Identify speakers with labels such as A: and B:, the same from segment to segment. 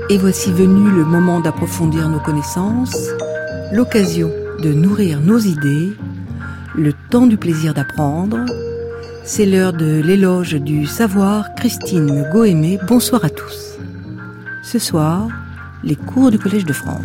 A: Et voici venu le moment d'approfondir nos connaissances, l'occasion de nourrir nos idées, le temps du plaisir d'apprendre. C'est l'heure de l'éloge du savoir. Christine Gohémé, bonsoir à tous. Ce soir, les cours du Collège de France.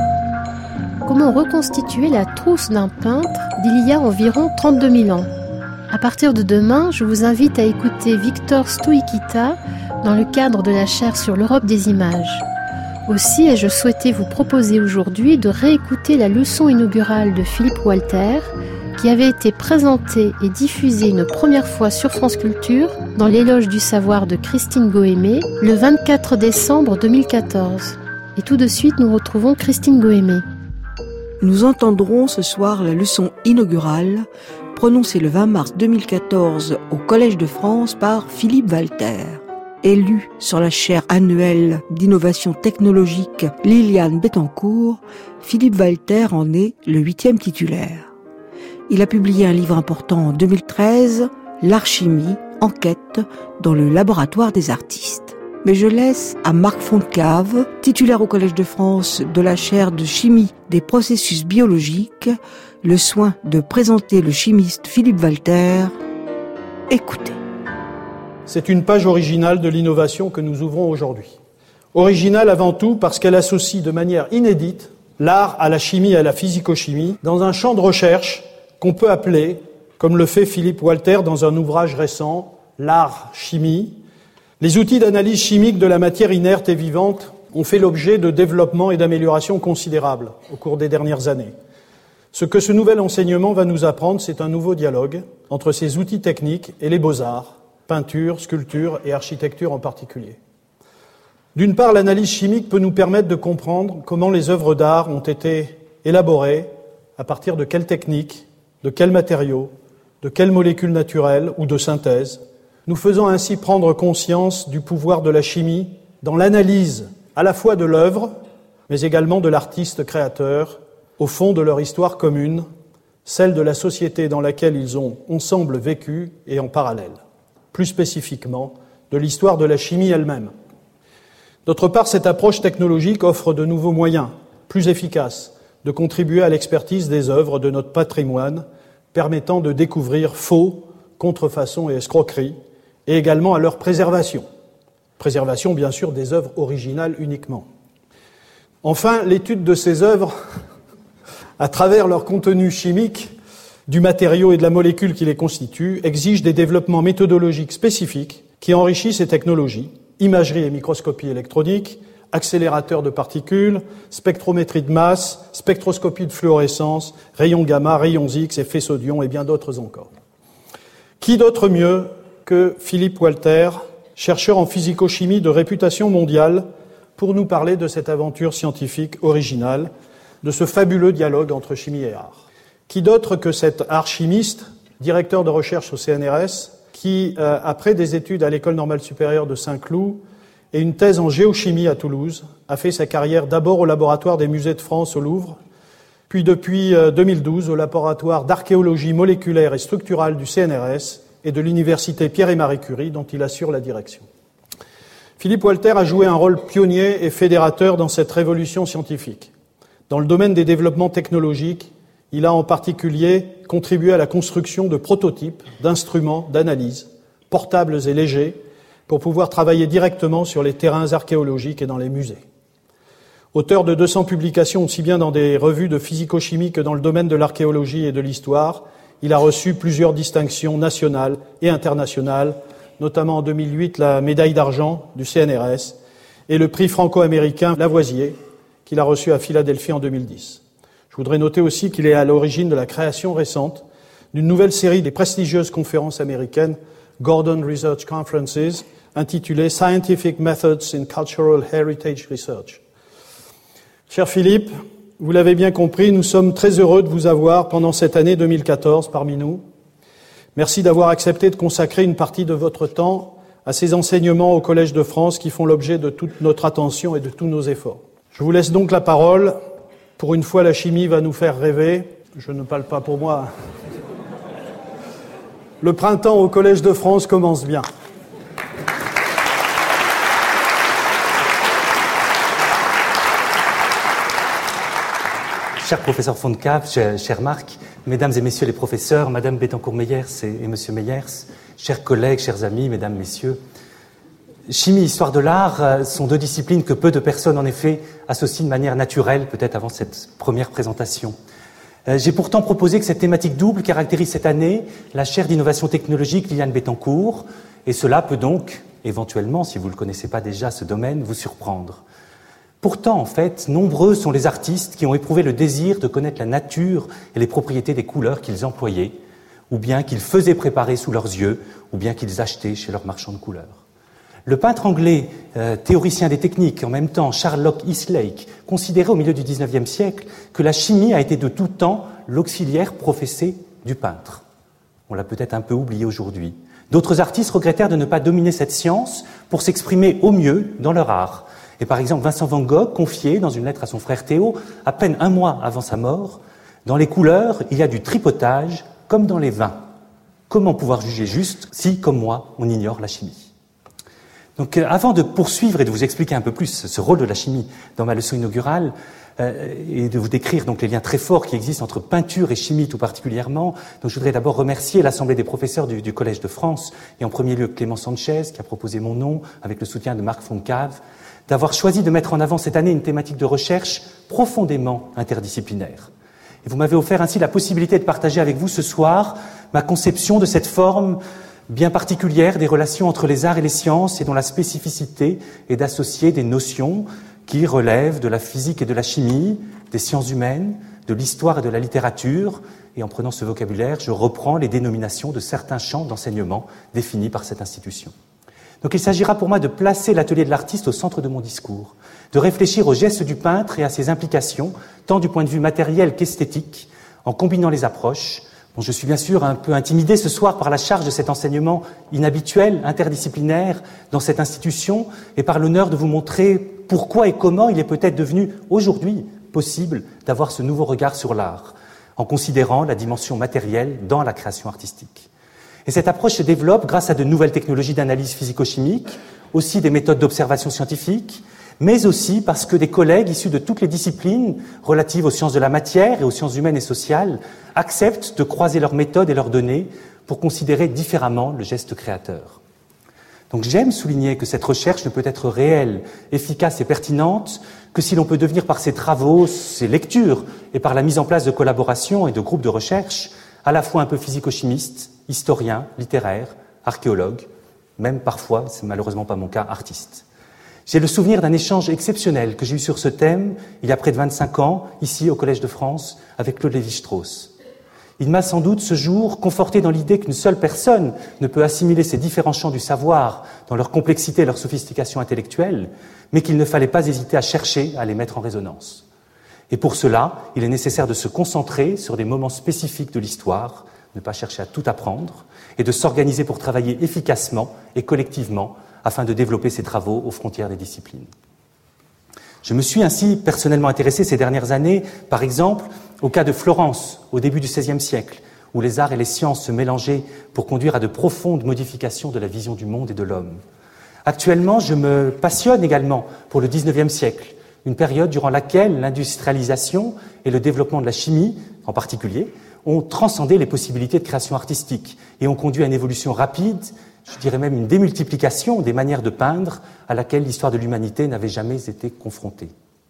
B: Comment reconstituer la trousse d'un peintre d'il y a environ 32 000 ans? À partir de demain, je vous invite à écouter Victor Stoïkita dans le cadre de la chaire sur l'Europe des images. Aussi ai-je souhaité vous proposer aujourd'hui de réécouter la leçon inaugurale de Philippe Walter, qui avait été présentée et diffusée une première fois sur France Culture dans l'éloge du savoir de Christine Gohémé le 24 décembre 2014. Et tout de suite, nous retrouvons Christine Gohémé.
A: Nous entendrons ce soir la leçon inaugurale prononcée le 20 mars 2014 au Collège de France par Philippe Walter. Élu sur la chaire annuelle d'innovation technologique Liliane Bettencourt, Philippe Walter en est le 8e titulaire. Il a publié un livre important en 2013, L'Archimie, enquête dans le laboratoire des artistes. Mais je laisse à Marc Fontcave, titulaire au Collège de France de la chaire de chimie des processus biologiques, le soin de présenter le chimiste Philippe Walter. Écoutez.
C: C'est une page originale de l'innovation que nous ouvrons aujourd'hui. Originale avant tout parce qu'elle associe de manière inédite l'art à la chimie et à la physico-chimie dans un champ de recherche qu'on peut appeler, comme le fait Philippe Walter dans un ouvrage récent, l'art-chimie. Les outils d'analyse chimique de la matière inerte et vivante ont fait l'objet de développements et d'améliorations considérables au cours des dernières années. Ce que ce nouvel enseignement va nous apprendre, c'est un nouveau dialogue entre ces outils techniques et les beaux-arts, peinture, sculpture et architecture en particulier. D'une part, l'analyse chimique peut nous permettre de comprendre comment les œuvres d'art ont été élaborées, à partir de quelles techniques, de quels matériaux, de quelles molécules naturelles ou de synthèse, nous faisant ainsi prendre conscience du pouvoir de la chimie dans l'analyse à la fois de l'œuvre, mais également de l'artiste créateur, au fond de leur histoire commune, celle de la société dans laquelle ils ont ensemble vécu et en parallèle. Plus spécifiquement, de l'histoire de la chimie elle-même. D'autre part, cette approche technologique offre de nouveaux moyens, plus efficaces, de contribuer à l'expertise des œuvres de notre patrimoine, permettant de découvrir faux, contrefaçons et escroqueries, et également à leur préservation. Préservation, bien sûr, des œuvres originales uniquement. Enfin, l'étude de ces œuvres, à travers leur contenu chimique, du matériau et de la molécule qui les constitue, exige des développements méthodologiques spécifiques qui enrichissent ces technologies, imagerie et microscopie électronique, accélérateur de particules, spectrométrie de masse, spectroscopie de fluorescence, rayons gamma, rayons X, effets sodium et bien d'autres encore. Qui d'autre mieux que Philippe Walter, chercheur en physico-chimie de réputation mondiale, pour nous parler de cette aventure scientifique originale, de ce fabuleux dialogue entre chimie et art. Qui d'autre que cet archimiste, directeur de recherche au CNRS, qui, après des études à l'École normale supérieure de Saint-Cloud et une thèse en géochimie à Toulouse, a fait sa carrière d'abord au laboratoire des musées de France au Louvre, puis depuis 2012 au laboratoire d'archéologie moléculaire et structurale du CNRS et de l'université Pierre et Marie Curie, dont il assure la direction. Philippe Walter a joué un rôle pionnier et fédérateur dans cette révolution scientifique. Dans le domaine des développements technologiques, il a en particulier contribué à la construction de prototypes, d'instruments, d'analyse, portables et légers, pour pouvoir travailler directement sur les terrains archéologiques et dans les musées. Auteur de 200 publications aussi bien dans des revues de physico-chimie que dans le domaine de l'archéologie et de l'histoire, il a reçu plusieurs distinctions nationales et internationales, notamment en 2008 la médaille d'argent du CNRS et le prix franco-américain Lavoisier, qu'il a reçu à Philadelphie en 2010. Je voudrais noter aussi qu'il est à l'origine de la création récente d'une nouvelle série des prestigieuses conférences américaines Gordon Research Conferences, intitulée Scientific Methods in Cultural Heritage Research. Cher Philippe, vous l'avez bien compris, nous sommes très heureux de vous avoir pendant cette année 2014 parmi nous. Merci d'avoir accepté de consacrer une partie de votre temps à ces enseignements au Collège de France qui font l'objet de toute notre attention et de tous nos efforts. Je vous laisse donc la parole. Pour une fois, la chimie va nous faire rêver. Je ne parle pas pour moi. Le printemps au Collège de France commence bien.
D: cher professeur von Cave, cher Marc, mesdames et messieurs les professeurs, madame Bettencourt-Meyers et monsieur Meyers, chers collègues, chers amis, mesdames, messieurs, chimie et histoire de l'art sont deux disciplines que peu de personnes, en effet, associent de manière naturelle, peut-être avant cette première présentation. J'ai pourtant proposé que cette thématique double caractérise cette année la chaire d'innovation technologique Liliane Bettencourt, et cela peut donc, éventuellement, si vous ne connaissez pas déjà ce domaine, vous surprendre. Pourtant, en fait, nombreux sont les artistes qui ont éprouvé le désir de connaître la nature et les propriétés des couleurs qu'ils employaient, ou bien qu'ils faisaient préparer sous leurs yeux, ou bien qu'ils achetaient chez leurs marchands de couleurs. Le peintre anglais, théoricien des techniques, en même temps Sherlock Eastlake, considérait au milieu du XIXe siècle que la chimie a été de tout temps l'auxiliaire professé du peintre. On l'a peut-être un peu oublié aujourd'hui. D'autres artistes regrettèrent de ne pas dominer cette science pour s'exprimer au mieux dans leur art. Et par exemple, Vincent van Gogh confiait dans une lettre à son frère Théo, à peine un mois avant sa mort, « Dans les couleurs, il y a du tripotage comme dans les vins. Comment pouvoir juger juste si, comme moi, on ignore la chimie ?» Donc, avant de poursuivre et de vous expliquer un peu plus ce rôle de la chimie dans ma leçon inaugurale, et de vous décrire donc les liens très forts qui existent entre peinture et chimie tout particulièrement, donc je voudrais d'abord remercier l'Assemblée des professeurs du Collège de France, et en premier lieu Clément Sanchez, qui a proposé mon nom, avec le soutien de Marc von Cave, d'avoir choisi de mettre en avant cette année une thématique de recherche profondément interdisciplinaire. Et vous m'avez offert ainsi la possibilité de partager avec vous ce soir ma conception de cette forme bien particulière des relations entre les arts et les sciences et dont la spécificité est d'associer des notions qui relèvent de la physique et de la chimie, des sciences humaines, de l'histoire et de la littérature. Et en prenant ce vocabulaire, je reprends les dénominations de certains champs d'enseignement définis par cette institution. Donc il s'agira pour moi de placer l'atelier de l'artiste au centre de mon discours, de réfléchir aux gestes du peintre et à ses implications, tant du point de vue matériel qu'esthétique, en combinant les approches. Bon, je suis bien sûr un peu intimidé ce soir par la charge de cet enseignement inhabituel, interdisciplinaire, dans cette institution, et par l'honneur de vous montrer pourquoi et comment il est peut-être devenu aujourd'hui possible d'avoir ce nouveau regard sur l'art, en considérant la dimension matérielle dans la création artistique. Et cette approche se développe grâce à de nouvelles technologies d'analyse physico-chimique, aussi des méthodes d'observation scientifique, mais aussi parce que des collègues issus de toutes les disciplines relatives aux sciences de la matière et aux sciences humaines et sociales acceptent de croiser leurs méthodes et leurs données pour considérer différemment le geste créateur. Donc j'aime souligner que cette recherche ne peut être réelle, efficace et pertinente que si l'on peut devenir par ses travaux, ses lectures et par la mise en place de collaborations et de groupes de recherche à la fois un peu physico-chimiste, historien, littéraire, archéologue, même parfois, c'est malheureusement pas mon cas, artiste. J'ai le souvenir d'un échange exceptionnel que j'ai eu sur ce thème il y a près de 25 ans, ici au Collège de France, avec Claude Lévi-Strauss. Il m'a sans doute ce jour conforté dans l'idée qu'une seule personne ne peut assimiler ces différents champs du savoir dans leur complexité et leur sophistication intellectuelle, mais qu'il ne fallait pas hésiter à chercher à les mettre en résonance. Et pour cela, il est nécessaire de se concentrer sur des moments spécifiques de l'histoire, ne pas chercher à tout apprendre, et de s'organiser pour travailler efficacement et collectivement afin de développer ces travaux aux frontières des disciplines. Je me suis ainsi personnellement intéressé ces dernières années, par exemple, au cas de Florence, au début du XVIe siècle, où les arts et les sciences se mélangeaient pour conduire à de profondes modifications de la vision du monde et de l'homme. Actuellement, je me passionne également pour le XIXe siècle, une période durant laquelle l'industrialisation et le développement de la chimie, en particulier, ont transcendé les possibilités de création artistique et ont conduit à une évolution rapide, je dirais même une démultiplication des manières de peindre à laquelle l'histoire de l'humanité n'avait jamais été confrontée.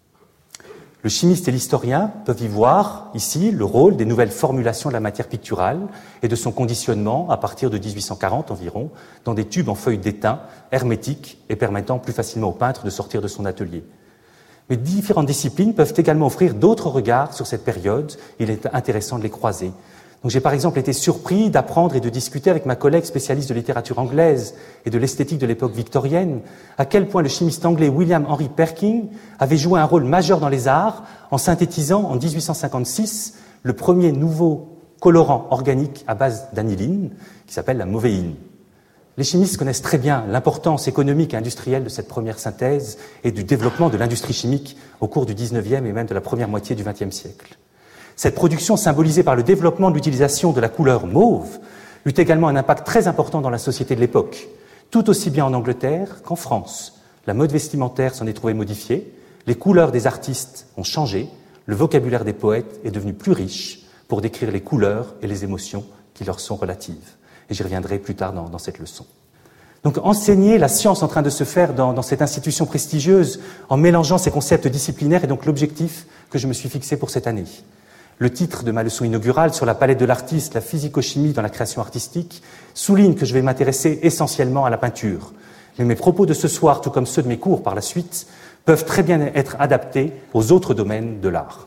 D: Le chimiste et l'historien peuvent y voir, ici, le rôle des nouvelles formulations de la matière picturale et de son conditionnement à partir de 1840 environ, dans des tubes en feuilles d'étain, hermétiques et permettant plus facilement au peintre de sortir de son atelier. Mais différentes disciplines peuvent également offrir d'autres regards sur cette période. Il est intéressant de les croiser. Donc j'ai par exemple été surpris d'apprendre et de discuter avec ma collègue spécialiste de littérature anglaise et de l'esthétique de l'époque victorienne à quel point le chimiste anglais William Henry Perkin avait joué un rôle majeur dans les arts en synthétisant en 1856 le premier nouveau colorant organique à base d'aniline qui s'appelle la movéine. Les chimistes connaissent très bien l'importance économique et industrielle de cette première synthèse et du développement de l'industrie chimique au cours du XIXe et même de la première moitié du XXe siècle. Cette production, symbolisée par le développement de l'utilisation de la couleur mauve, eut également un impact très important dans la société de l'époque, tout aussi bien en Angleterre qu'en France. La mode vestimentaire s'en est trouvée modifiée, les couleurs des artistes ont changé, le vocabulaire des poètes est devenu plus riche pour décrire les couleurs et les émotions qui leur sont relatives. Et j'y reviendrai plus tard dans cette leçon. Donc enseigner la science en train de se faire dans cette institution prestigieuse en mélangeant ces concepts disciplinaires est donc l'objectif que je me suis fixé pour cette année. Le titre de ma leçon inaugurale sur la palette de l'artiste, la physico-chimie dans la création artistique, souligne que je vais m'intéresser essentiellement à la peinture. Mais mes propos de ce soir, tout comme ceux de mes cours par la suite, peuvent très bien être adaptés aux autres domaines de l'art.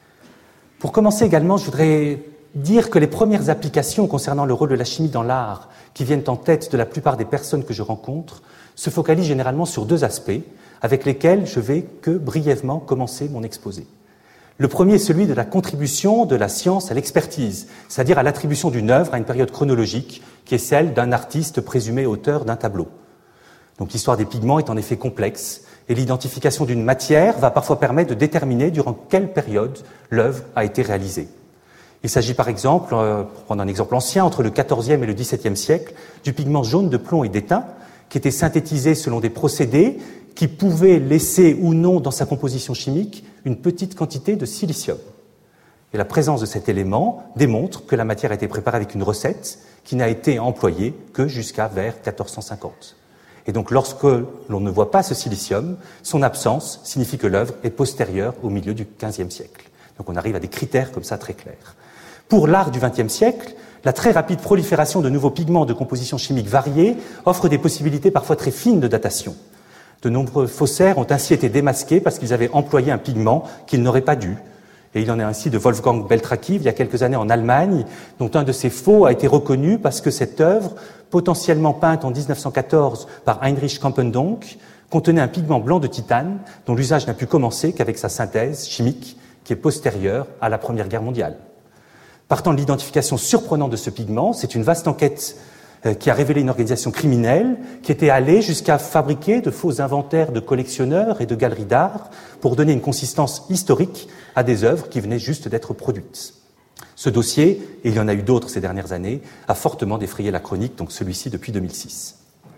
D: Pour commencer également, je voudrais dire que les premières applications concernant le rôle de la chimie dans l'art qui viennent en tête de la plupart des personnes que je rencontre se focalisent généralement sur deux aspects avec lesquels je vais que brièvement commencer mon exposé. Le premier est celui de la contribution de la science à l'expertise, c'est-à-dire à l'attribution d'une œuvre à une période chronologique qui est celle d'un artiste présumé auteur d'un tableau. Donc l'histoire des pigments est en effet complexe et l'identification d'une matière va parfois permettre de déterminer durant quelle période l'œuvre a été réalisée. Il s'agit par exemple, pour prendre un exemple ancien, entre le XIVe et le XVIIe siècle, du pigment jaune de plomb et d'étain qui était synthétisé selon des procédés qui pouvaient laisser ou non dans sa composition chimique une petite quantité de silicium. Et la présence de cet élément démontre que la matière a été préparée avec une recette qui n'a été employée que jusqu'à vers 1450. Et donc lorsque l'on ne voit pas ce silicium, son absence signifie que l'œuvre est postérieure au milieu du XVe siècle. Donc on arrive à des critères comme ça très clairs. Pour l'art du XXe siècle, la très rapide prolifération de nouveaux pigments de composition chimique variée offre des possibilités parfois très fines de datation. De nombreux faussaires ont ainsi été démasqués parce qu'ils avaient employé un pigment qu'ils n'auraient pas dû. Et il en est ainsi de Wolfgang Beltraki, il y a quelques années en Allemagne, dont un de ces faux a été reconnu parce que cette œuvre, potentiellement peinte en 1914 par Heinrich Campendonck, contenait un pigment blanc de titane dont l'usage n'a pu commencer qu'avec sa synthèse chimique qui est postérieure à la Première Guerre mondiale. Partant de l'identification surprenante de ce pigment, c'est une vaste enquête qui a révélé une organisation criminelle qui était allée jusqu'à fabriquer de faux inventaires de collectionneurs et de galeries d'art pour donner une consistance historique à des œuvres qui venaient juste d'être produites. Ce dossier, et il y en a eu d'autres ces dernières années, a fortement défrayé la chronique, donc celui-ci depuis 2006.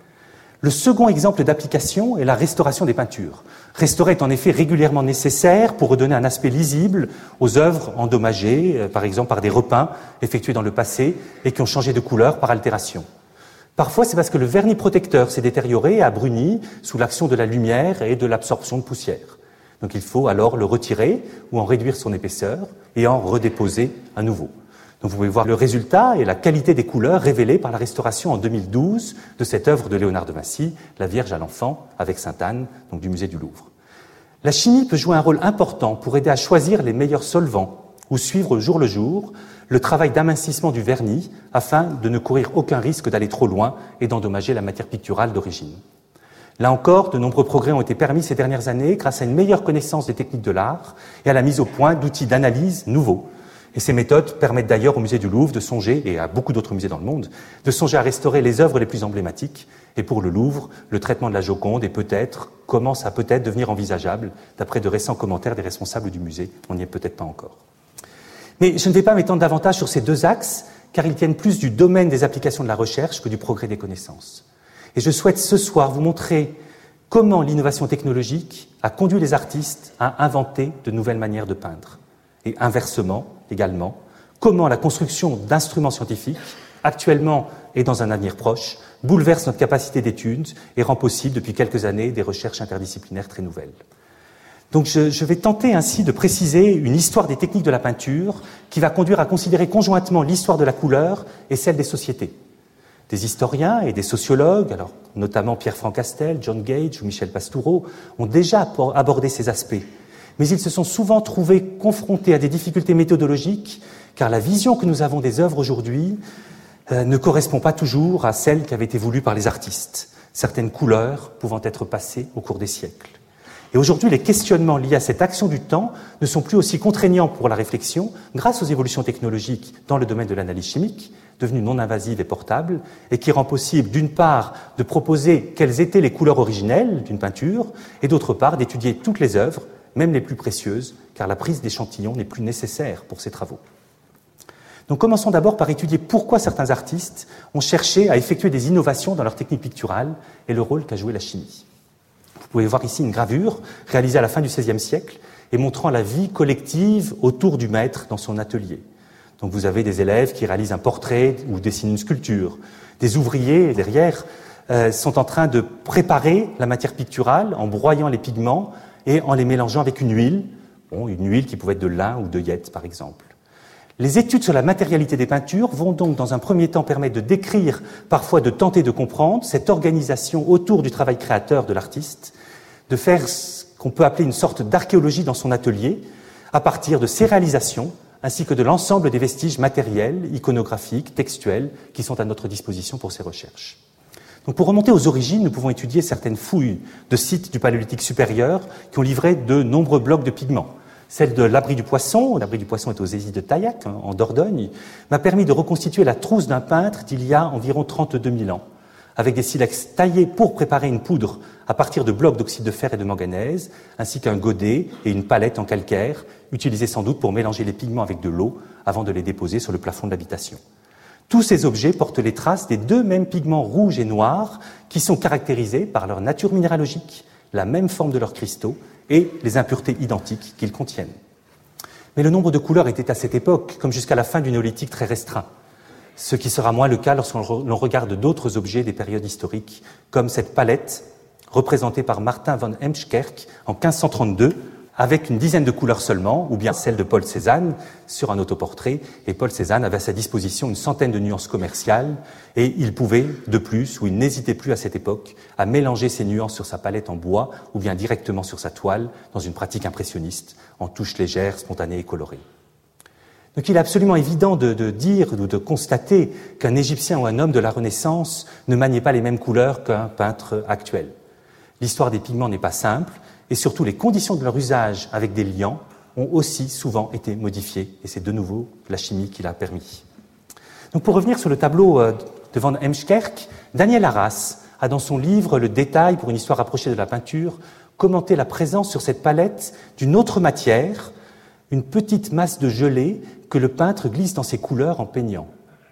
D: Le second exemple d'application est la restauration des peintures. Restaurer est en effet régulièrement nécessaire pour redonner un aspect lisible aux œuvres endommagées, par exemple par des repeints effectués dans le passé et qui ont changé de couleur par altération. Parfois, c'est parce que le vernis protecteur s'est détérioré et a bruni sous l'action de la lumière et de l'absorption de poussière. Donc il faut alors le retirer ou en réduire son épaisseur et en redéposer à nouveau. Donc vous pouvez voir le résultat et la qualité des couleurs révélées par la restauration en 2012 de cette œuvre de Léonard de Vinci, La Vierge à l'enfant, avec Sainte-Anne, donc du musée du Louvre. La chimie peut jouer un rôle important pour aider à choisir les meilleurs solvants ou suivre le jour le travail d'amincissement du vernis afin de ne courir aucun risque d'aller trop loin et d'endommager la matière picturale d'origine. Là encore, de nombreux progrès ont été permis ces dernières années grâce à une meilleure connaissance des techniques de l'art et à la mise au point d'outils d'analyse nouveaux. Et ces méthodes permettent d'ailleurs au musée du Louvre de songer, et à beaucoup d'autres musées dans le monde, de songer à restaurer les œuvres les plus emblématiques. Et pour le Louvre, le traitement de la Joconde commence à peut-être devenir envisageable, d'après de récents commentaires des responsables du musée. On n'y est peut-être pas encore. Mais je ne vais pas m'étendre davantage sur ces deux axes, car ils tiennent plus du domaine des applications de la recherche que du progrès des connaissances. Et je souhaite ce soir vous montrer comment l'innovation technologique a conduit les artistes à inventer de nouvelles manières de peindre. Et inversement, également, comment la construction d'instruments scientifiques, actuellement et dans un avenir proche, bouleverse notre capacité d'étude et rend possible depuis quelques années des recherches interdisciplinaires très nouvelles. Donc je vais tenter ainsi de préciser une histoire des techniques de la peinture qui va conduire à considérer conjointement l'histoire de la couleur et celle des sociétés. Des historiens et des sociologues, alors notamment Pierre-Franck Castel, John Gage ou Michel Pastoureau, ont déjà abordé ces aspects. Mais ils se sont souvent trouvés confrontés à des difficultés méthodologiques, car la vision que nous avons des œuvres aujourd'hui ne correspond pas toujours à celle qui avait été voulue par les artistes, certaines couleurs pouvant être passées au cours des siècles. Et aujourd'hui, les questionnements liés à cette action du temps ne sont plus aussi contraignants pour la réflexion grâce aux évolutions technologiques dans le domaine de l'analyse chimique, devenue non invasive et portable, et qui rend possible, d'une part, de proposer quelles étaient les couleurs originelles d'une peinture, et d'autre part, d'étudier toutes les œuvres, même les plus précieuses, car la prise d'échantillons n'est plus nécessaire pour ces travaux. Donc commençons d'abord par étudier pourquoi certains artistes ont cherché à effectuer des innovations dans leur technique picturale et le rôle qu'a joué la chimie. Vous pouvez voir ici une gravure réalisée à la fin du XVIe siècle et montrant la vie collective autour du maître dans son atelier. Donc vous avez des élèves qui réalisent un portrait ou dessinent une sculpture. Des ouvriers, derrière, sont en train de préparer la matière picturale en broyant les pigments et en les mélangeant avec une huile qui pouvait être de lin ou d'œillette, par exemple. Les études sur la matérialité des peintures vont donc, dans un premier temps, permettre de décrire, parfois de tenter de comprendre, cette organisation autour du travail créateur de l'artiste, de faire ce qu'on peut appeler une sorte d'archéologie dans son atelier, à partir de ses réalisations, ainsi que de l'ensemble des vestiges matériels, iconographiques, textuels, qui sont à notre disposition pour ces recherches. Donc, pour remonter aux origines, nous pouvons étudier certaines fouilles de sites du Paléolithique supérieur qui ont livré de nombreux blocs de pigments. Celle de l'abri du Poisson est aux Hésies de Taillac, en Dordogne, m'a permis de reconstituer la trousse d'un peintre d'il y a environ 32 000 ans, avec des silex taillés pour préparer une poudre à partir de blocs d'oxyde de fer et de manganèse, ainsi qu'un godet et une palette en calcaire, utilisés sans doute pour mélanger les pigments avec de l'eau avant de les déposer sur le plafond de l'habitation. Tous ces objets portent les traces des deux mêmes pigments rouges et noirs qui sont caractérisés par leur nature minéralogique, la même forme de leurs cristaux et les impuretés identiques qu'ils contiennent. Mais le nombre de couleurs était à cette époque, comme jusqu'à la fin du néolithique, très restreint, ce qui sera moins le cas lorsqu'on regarde d'autres objets des périodes historiques, comme cette palette représentée par Martin von Hemskerk en 1532, avec une dizaine de couleurs seulement, ou bien celle de Paul Cézanne sur un autoportrait. Et Paul Cézanne avait à sa disposition une centaine de nuances commerciales, et il pouvait, de plus, ou il n'hésitait plus à cette époque, à mélanger ces nuances sur sa palette en bois, ou bien directement sur sa toile, dans une pratique impressionniste, en touches légères, spontanées et colorées. Donc il est absolument évident de dire ou de constater qu'un Égyptien ou un homme de la Renaissance ne maniait pas les mêmes couleurs qu'un peintre actuel. L'histoire des pigments n'est pas simple, et surtout les conditions de leur usage avec des liants ont aussi souvent été modifiées, et c'est de nouveau la chimie qui l'a permis. Donc pour revenir sur le tableau de von Hemskerk, Daniel Arras a dans son livre Le détail pour une histoire rapprochée de la peinture commenté la présence sur cette palette d'une autre matière, une petite masse de gelée que le peintre glisse dans ses couleurs en peignant.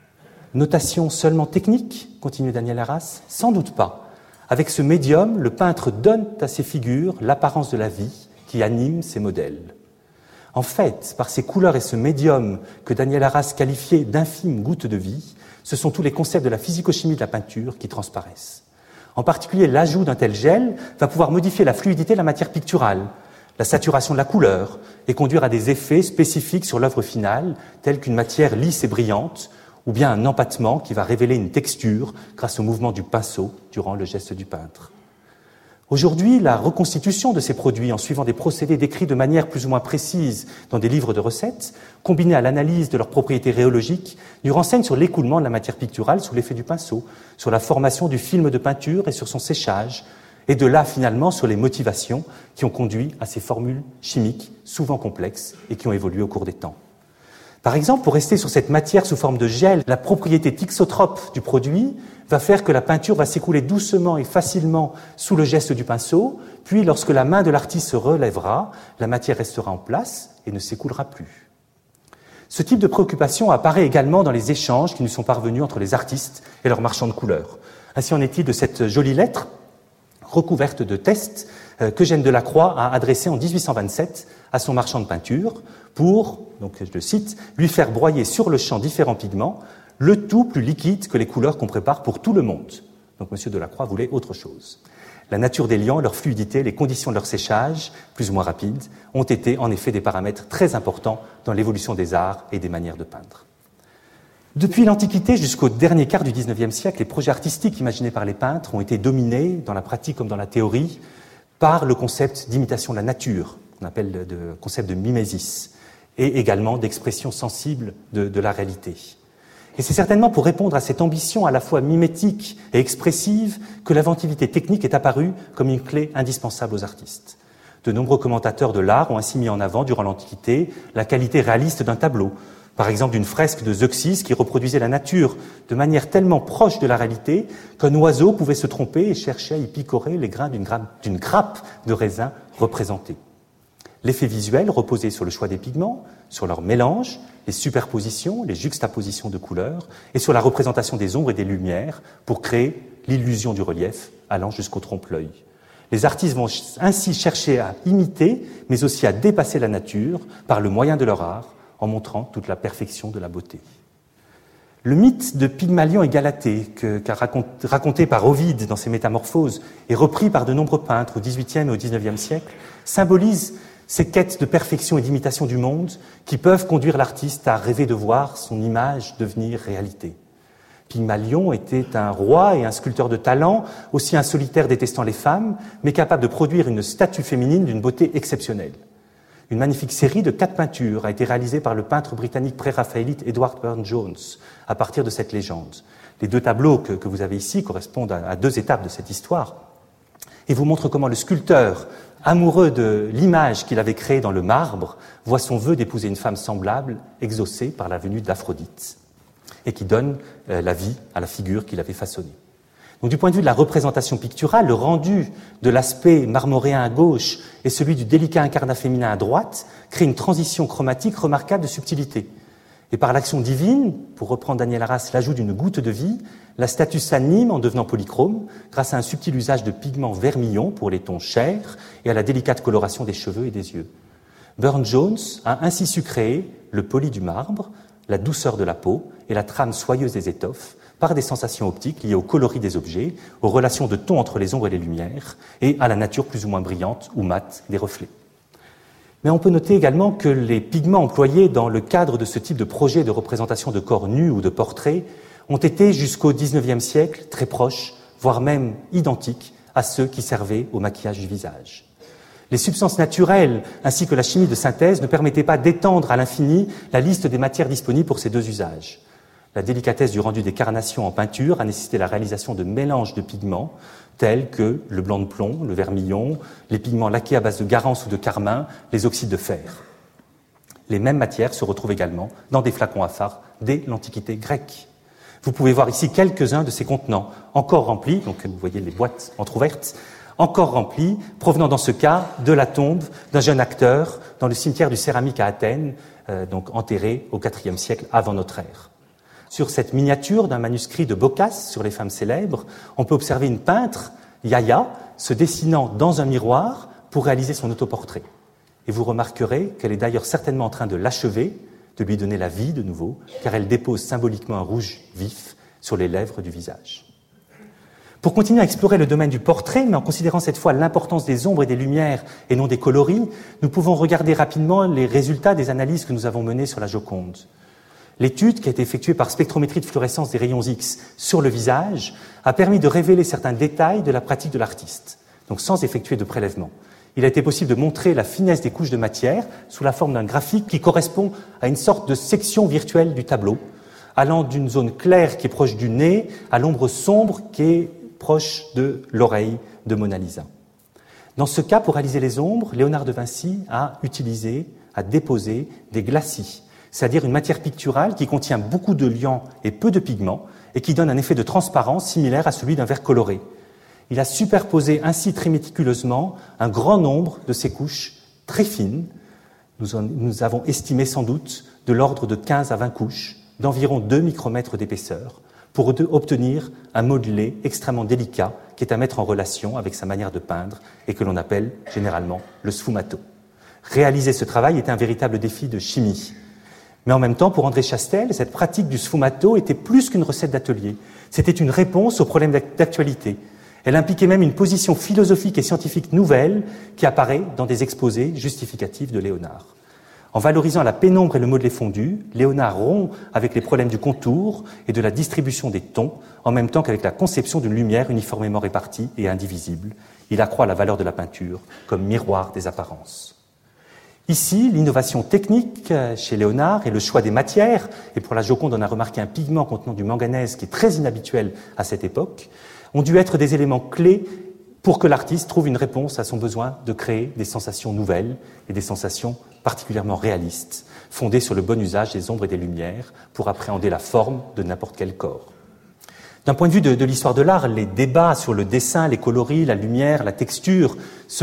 D: Notation seulement technique, continue Daniel Arras? Sans doute pas. Avec ce médium, le peintre donne à ses figures l'apparence de la vie qui anime ses modèles. En fait, par ces couleurs et ce médium que Daniel Arras qualifiait d'infimes gouttes de vie, ce sont tous les concepts de la physico-chimie de la peinture qui transparaissent. En particulier, l'ajout d'un tel gel va pouvoir modifier la fluidité de la matière picturale, la saturation de la couleur, et conduire à des effets spécifiques sur l'œuvre finale, tels qu'une matière lisse et brillante, ou bien un empattement qui va révéler une texture grâce au mouvement du pinceau durant le geste du peintre. Aujourd'hui, la reconstitution de ces produits en suivant des procédés décrits de manière plus ou moins précise dans des livres de recettes, combinés à l'analyse de leurs propriétés rhéologiques, nous renseigne sur l'écoulement de la matière picturale sous l'effet du pinceau, sur la formation du film de peinture et sur son séchage, et de là finalement sur les motivations qui ont conduit à ces formules chimiques souvent complexes et qui ont évolué au cours des temps. Par exemple, pour rester sur cette matière sous forme de gel, la propriété thixotrope du produit va faire que la peinture va s'écouler doucement et facilement sous le geste du pinceau, puis lorsque la main de l'artiste se relèvera, la matière restera en place et ne s'écoulera plus. Ce type de préoccupation apparaît également dans les échanges qui nous sont parvenus entre les artistes et leurs marchands de couleurs. Ainsi en est-il de cette jolie lettre recouverte de tests qu'Eugène Delacroix a adressée en 1827 à son marchand de peinture pour, donc je le cite, lui faire broyer sur le champ différents pigments, le tout plus liquide que les couleurs qu'on prépare pour tout le monde. Donc M. Delacroix voulait autre chose. La nature des liants, leur fluidité, les conditions de leur séchage, plus ou moins rapides, ont été en effet des paramètres très importants dans l'évolution des arts et des manières de peindre. Depuis l'Antiquité jusqu'au dernier quart du XIXe siècle, les projets artistiques imaginés par les peintres ont été dominés, dans la pratique comme dans la théorie, par le concept d'imitation de la nature, qu'on appelle le concept de mimésis, et également d'expression sensible de la réalité. Et c'est certainement pour répondre à cette ambition à la fois mimétique et expressive que l'inventivité technique est apparue comme une clé indispensable aux artistes. De nombreux commentateurs de l'art ont ainsi mis en avant, durant l'Antiquité, la qualité réaliste d'un tableau, par exemple d'une fresque de Zeuxis qui reproduisait la nature de manière tellement proche de la réalité qu'un oiseau pouvait se tromper et chercher à y picorer les grains d'une grappe de raisin représentée. L'effet visuel reposait sur le choix des pigments, sur leur mélange, les superpositions, les juxtapositions de couleurs, et sur la représentation des ombres et des lumières pour créer l'illusion du relief allant jusqu'au trompe-l'œil. Les artistes vont ainsi chercher à imiter, mais aussi à dépasser la nature par le moyen de leur art, en montrant toute la perfection de la beauté. Le mythe de Pygmalion et Galatée, raconté par Ovide dans ses Métamorphoses et repris par de nombreux peintres au XVIIIe et au XIXe siècle, symbolise ces quêtes de perfection et d'imitation du monde qui peuvent conduire l'artiste à rêver de voir son image devenir réalité. Pygmalion était un roi et un sculpteur de talent, aussi un solitaire détestant les femmes, mais capable de produire une statue féminine d'une beauté exceptionnelle. Une magnifique série de 4 peintures a été réalisée par le peintre britannique pré-raphaélite Edward Burne-Jones à partir de cette légende. Les 2 tableaux que vous avez ici correspondent à 2 étapes de cette histoire et vous montrent comment le sculpteur, amoureux de l'image qu'il avait créée dans le marbre, voit son vœu d'épouser une femme semblable exaucé par la venue d'Aphrodite et qui donne la vie à la figure qu'il avait façonnée. Donc, du point de vue de la représentation picturale, le rendu de l'aspect marmoréen à gauche et celui du délicat incarnat féminin à droite crée une transition chromatique remarquable de subtilité. Et par l'action divine, pour reprendre Daniel Arras l'ajout d'une goutte de vie, la statue s'anime en devenant polychrome grâce à un subtil usage de pigments vermillons pour les tons chers et à la délicate coloration des cheveux et des yeux. Burne-Jones a ainsi su créer le poli du marbre, la douceur de la peau et la trame soyeuse des étoffes par des sensations optiques liées au coloris des objets, aux relations de ton entre les ombres et les lumières et à la nature plus ou moins brillante ou mate des reflets. Mais on peut noter également que les pigments employés dans le cadre de ce type de projet de représentation de corps nus ou de portraits ont été jusqu'au XIXe siècle très proches, voire même identiques à ceux qui servaient au maquillage du visage. Les substances naturelles ainsi que la chimie de synthèse ne permettaient pas d'étendre à l'infini la liste des matières disponibles pour ces 2 usages. La délicatesse du rendu des carnations en peinture a nécessité la réalisation de mélanges de pigments tels que le blanc de plomb, le vermillon, les pigments laqués à base de garance ou de carmin, les oxydes de fer. Les mêmes matières se retrouvent également dans des flacons à fard dès l'Antiquité grecque. Vous pouvez voir ici quelques-uns de ces contenants encore remplis, donc vous voyez les boîtes entrouvertes, encore remplis, provenant dans ce cas de la tombe d'un jeune acteur dans le cimetière du Céramique à Athènes, donc enterré au IVe siècle avant notre ère. Sur cette miniature d'un manuscrit de Boccace sur les femmes célèbres, on peut observer une peintre, Yaya, se dessinant dans un miroir pour réaliser son autoportrait. Et vous remarquerez qu'elle est d'ailleurs certainement en train de l'achever, de lui donner la vie de nouveau, car elle dépose symboliquement un rouge vif sur les lèvres du visage. Pour continuer à explorer le domaine du portrait, mais en considérant cette fois l'importance des ombres et des lumières et non des coloris, nous pouvons regarder rapidement les résultats des analyses que nous avons menées sur la Joconde. L'étude, qui a été effectuée par spectrométrie de fluorescence des rayons X sur le visage, a permis de révéler certains détails de la pratique de l'artiste, donc sans effectuer de prélèvement. Il a été possible de montrer la finesse des couches de matière sous la forme d'un graphique qui correspond à une sorte de section virtuelle du tableau, allant d'une zone claire qui est proche du nez à l'ombre sombre qui est proche de l'oreille de Mona Lisa. Dans ce cas, pour réaliser les ombres, Léonard de Vinci a déposé des glacis, c'est-à-dire une matière picturale qui contient beaucoup de liant et peu de pigments et qui donne un effet de transparence similaire à celui d'un verre coloré. Il a superposé ainsi très méticuleusement un grand nombre de ces couches très fines. Nous avons estimé sans doute de l'ordre de 15 à 20 couches, d'environ 2 micromètres d'épaisseur, pour obtenir un modelé extrêmement délicat qui est à mettre en relation avec sa manière de peindre et que l'on appelle généralement le sfumato. Réaliser ce travail est un véritable défi de chimie. Mais en même temps, pour André Chastel, cette pratique du sfumato était plus qu'une recette d'atelier. C'était une réponse aux problèmes d'actualité. Elle impliquait même une position philosophique et scientifique nouvelle qui apparaît dans des exposés justificatifs de Léonard. En valorisant la pénombre et le modelé fondu, Léonard rompt avec les problèmes du contour et de la distribution des tons, en même temps qu'avec la conception d'une lumière uniformément répartie et indivisible. Il accroît la valeur de la peinture comme miroir des apparences. Ici, l'innovation technique chez Léonard et le choix des matières, et pour la Joconde, on a remarqué un pigment contenant du manganèse qui est très inhabituel à cette époque, ont dû être des éléments clés pour que l'artiste trouve une réponse à son besoin de créer des sensations nouvelles et des sensations particulièrement réalistes, fondées sur le bon usage des ombres et des lumières pour appréhender la forme de n'importe quel corps. D'un point de vue de l'histoire de l'art, les débats sur le dessin, les coloris, la lumière, la texture se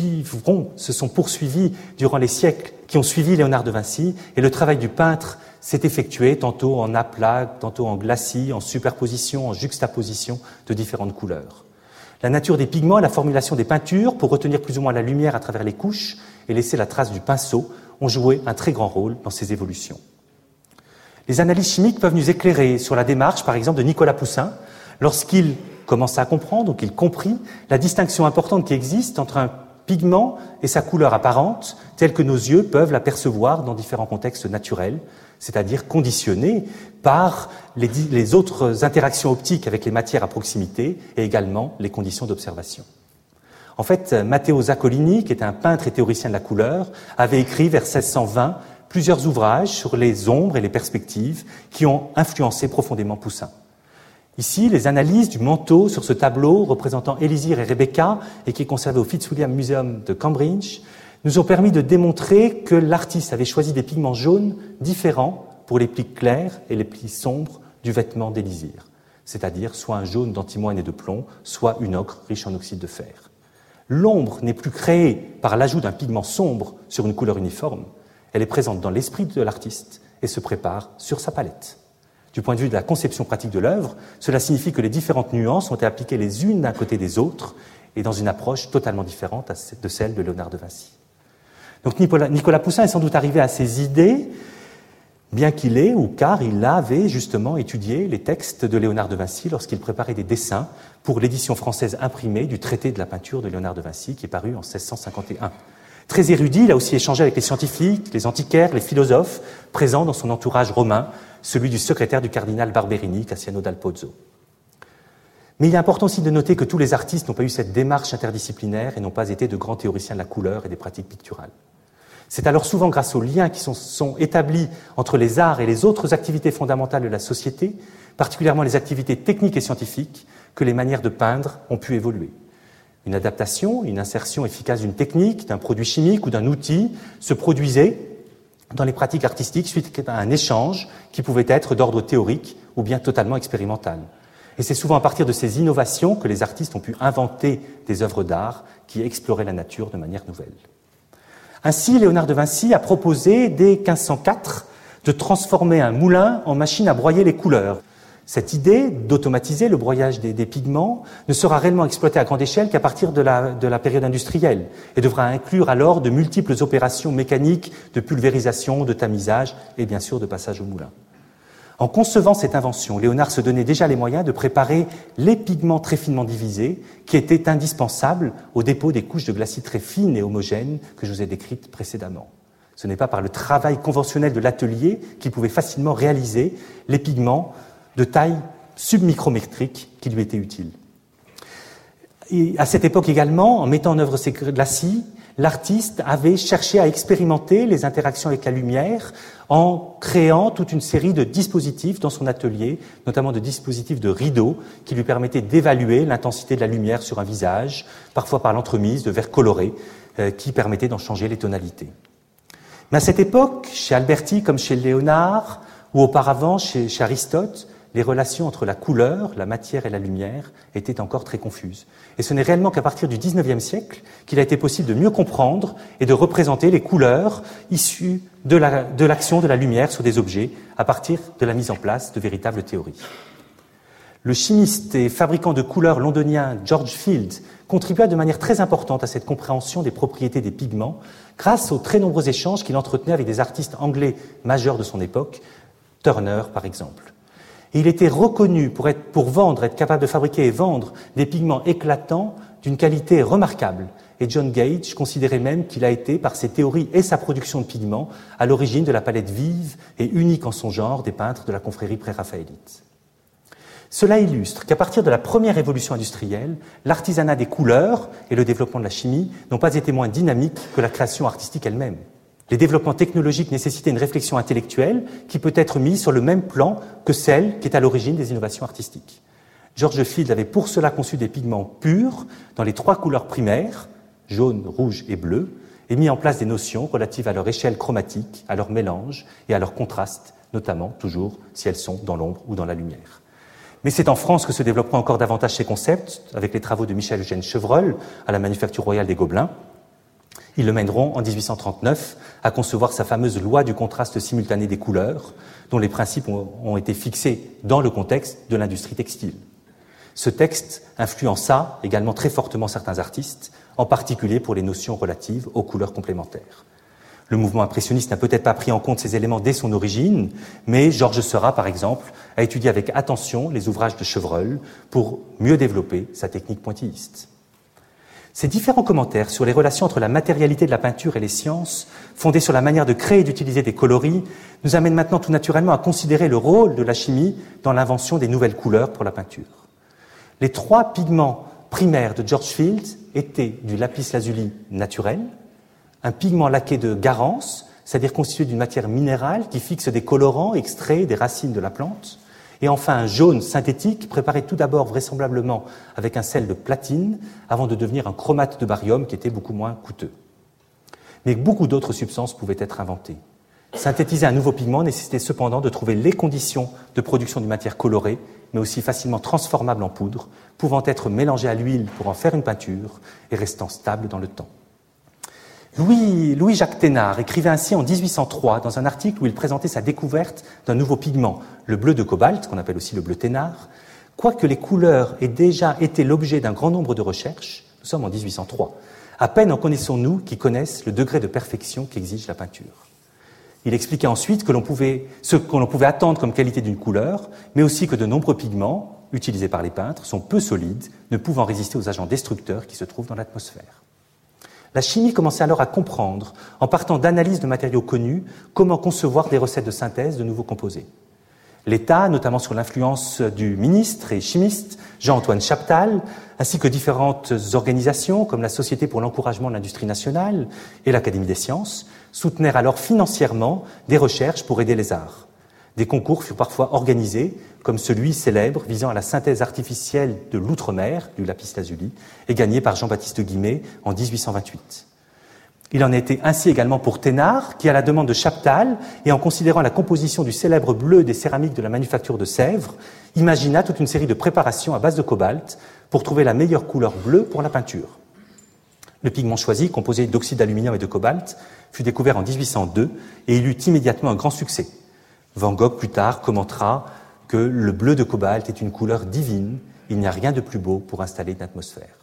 D: sont poursuivis durant les siècles qui ont suivi Léonard de Vinci, et le travail du peintre s'est effectué tantôt en aplat, tantôt en glacis, en superposition, en juxtaposition de différentes couleurs. La nature des pigments et la formulation des peintures pour retenir plus ou moins la lumière à travers les couches et laisser la trace du pinceau ont joué un très grand rôle dans ces évolutions. Les analyses chimiques peuvent nous éclairer sur la démarche, par exemple, de Nicolas Poussin, lorsqu'il commença à comprendre, ou qu'il comprit, la distinction importante qui existe entre un pigment et sa couleur apparente, telle que nos yeux peuvent la percevoir dans différents contextes naturels, c'est-à-dire conditionnés par les autres interactions optiques avec les matières à proximité et également les conditions d'observation. En fait, Matteo Zaccolini, qui était un peintre et théoricien de la couleur, avait écrit vers 1620 plusieurs ouvrages sur les ombres et les perspectives qui ont influencé profondément Poussin. Ici, les analyses du manteau sur ce tableau représentant Élysir et Rebecca et qui est conservé au Fitzwilliam Museum de Cambridge nous ont permis de démontrer que l'artiste avait choisi des pigments jaunes différents pour les plis clairs et les plis sombres du vêtement d'Élysir, c'est-à-dire soit un jaune d'antimoine et de plomb, soit une ocre riche en oxyde de fer. L'ombre n'est plus créée par l'ajout d'un pigment sombre sur une couleur uniforme, elle est présente dans l'esprit de l'artiste et se prépare sur sa palette. Du point de vue de la conception pratique de l'œuvre, cela signifie que les différentes nuances ont été appliquées les unes d'un côté des autres et dans une approche totalement différente de celle de Léonard de Vinci. Donc Nicolas Poussin est sans doute arrivé à ces idées, bien qu'il ait, ou car il avait justement étudié les textes de Léonard de Vinci lorsqu'il préparait des dessins pour l'édition française imprimée du traité de la peinture de Léonard de Vinci qui est paru en 1651. Très érudit, il a aussi échangé avec les scientifiques, les antiquaires, les philosophes présents dans son entourage romain, celui du secrétaire du cardinal Barberini, Cassiano dal Pozzo. Mais il est important aussi de noter que tous les artistes n'ont pas eu cette démarche interdisciplinaire et n'ont pas été de grands théoriciens de la couleur et des pratiques picturales. C'est alors souvent grâce aux liens qui sont établis entre les arts et les autres activités fondamentales de la société, particulièrement les activités techniques et scientifiques, que les manières de peindre ont pu évoluer. Une adaptation, une insertion efficace d'une technique, d'un produit chimique ou d'un outil se produisait dans les pratiques artistiques suite à un échange qui pouvait être d'ordre théorique ou bien totalement expérimental. Et c'est souvent à partir de ces innovations que les artistes ont pu inventer des œuvres d'art qui exploraient la nature de manière nouvelle. Ainsi, Léonard de Vinci a proposé, dès 1504, de transformer un moulin en machine à broyer les couleurs. Cette idée d'automatiser le broyage des pigments ne sera réellement exploitée à grande échelle qu'à partir de la période industrielle et devra inclure alors de multiples opérations mécaniques de pulvérisation, de tamisage et bien sûr de passage au moulin. En concevant cette invention, Léonard se donnait déjà les moyens de préparer les pigments très finement divisés qui étaient indispensables au dépôt des couches de glacis très fines et homogènes que je vous ai décrites précédemment. Ce n'est pas par le travail conventionnel de l'atelier qu'il pouvait facilement réaliser les pigments de taille submicrométrique qui lui étaient utiles. Et à cette époque également, en mettant en œuvre ces glacis, l'artiste avait cherché à expérimenter les interactions avec la lumière en créant toute une série de dispositifs dans son atelier, notamment de dispositifs de rideaux qui lui permettaient d'évaluer l'intensité de la lumière sur un visage, parfois par l'entremise de verres colorés qui permettaient d'en changer les tonalités. Mais à cette époque, chez Alberti comme chez Léonard, ou auparavant chez Aristote, les relations entre la couleur, la matière et la lumière étaient encore très confuses. Et ce n'est réellement qu'à partir du XIXe siècle qu'il a été possible de mieux comprendre et de représenter les couleurs issues de l'action de la lumière sur des objets à partir de la mise en place de véritables théories. Le chimiste et fabricant de couleurs londonien George Field contribua de manière très importante à cette compréhension des propriétés des pigments grâce aux très nombreux échanges qu'il entretenait avec des artistes anglais majeurs de son époque, Turner par exemple. Et il était reconnu pour être capable de fabriquer et vendre des pigments éclatants d'une qualité remarquable. Et John Gage considérait même qu'il a été, par ses théories et sa production de pigments, à l'origine de la palette vive et unique en son genre des peintres de la confrérie pré-raphaélite. Cela illustre qu'à partir de la première révolution industrielle, l'artisanat des couleurs et le développement de la chimie n'ont pas été moins dynamiques que la création artistique elle-même. Les développements technologiques nécessitaient une réflexion intellectuelle qui peut être mise sur le même plan que celle qui est à l'origine des innovations artistiques. George Field avait pour cela conçu des pigments purs dans les 3 couleurs primaires, jaune, rouge et bleu, et mis en place des notions relatives à leur échelle chromatique, à leur mélange et à leur contraste, notamment, toujours, si elles sont dans l'ombre ou dans la lumière. Mais c'est en France que se développeront encore davantage ces concepts, avec les travaux de Michel-Eugène Chevreul à la Manufacture royale des Gobelins. Ils le mèneront en 1839 à concevoir sa fameuse loi du contraste simultané des couleurs, dont les principes ont été fixés dans le contexte de l'industrie textile. Ce texte influença également très fortement certains artistes, en particulier pour les notions relatives aux couleurs complémentaires. Le mouvement impressionniste n'a peut-être pas pris en compte ces éléments dès son origine, mais Georges Seurat, par exemple, a étudié avec attention les ouvrages de Chevreul pour mieux développer sa technique pointilliste. Ces différents commentaires sur les relations entre la matérialité de la peinture et les sciences, fondés sur la manière de créer et d'utiliser des coloris, nous amènent maintenant tout naturellement à considérer le rôle de la chimie dans l'invention des nouvelles couleurs pour la peinture. Les 3 pigments primaires de George Fields étaient du lapis-lazuli naturel, un pigment laqué de garance, c'est-à-dire constitué d'une matière minérale qui fixe des colorants extraits des racines de la plante, et enfin un jaune synthétique préparé tout d'abord vraisemblablement avec un sel de platine avant de devenir un chromate de barium qui était beaucoup moins coûteux. Mais beaucoup d'autres substances pouvaient être inventées. Synthétiser un nouveau pigment nécessitait cependant de trouver les conditions de production d'une matière colorée, mais aussi facilement transformable en poudre, pouvant être mélangée à l'huile pour en faire une peinture et restant stable dans le temps. Louis-Jacques Thénard écrivait ainsi en 1803 dans un article où il présentait sa découverte d'un nouveau pigment, le bleu de cobalt, qu'on appelle aussi le bleu Thénard. Quoique les couleurs aient déjà été l'objet d'un grand nombre de recherches, nous sommes en 1803, à peine en connaissons-nous qui connaissent le degré de perfection qu'exige la peinture. Il expliquait ensuite ce que l'on pouvait attendre comme qualité d'une couleur, mais aussi que de nombreux pigments, utilisés par les peintres, sont peu solides, ne pouvant résister aux agents destructeurs qui se trouvent dans l'atmosphère. La chimie commençait alors à comprendre, en partant d'analyses de matériaux connus, comment concevoir des recettes de synthèse de nouveaux composés. L'État, notamment sur l'influence du ministre et chimiste Jean-Antoine Chaptal, ainsi que différentes organisations comme la Société pour l'encouragement de l'industrie nationale et l'Académie des sciences, soutenèrent alors financièrement des recherches pour aider les arts. Des concours furent parfois organisés, comme celui célèbre visant à la synthèse artificielle de l'outre-mer, du lapis-lazuli, et gagné par Jean-Baptiste Guimet en 1828. Il en a été ainsi également pour Thénard, qui, à la demande de Chaptal, et en considérant la composition du célèbre bleu des céramiques de la manufacture de Sèvres, imagina toute une série de préparations à base de cobalt pour trouver la meilleure couleur bleue pour la peinture. Le pigment choisi, composé d'oxyde d'aluminium et de cobalt, fut découvert en 1802 et il eut immédiatement un grand succès. Van Gogh, plus tard, commentera que le bleu de cobalt est une couleur divine, il n'y a rien de plus beau pour installer une atmosphère.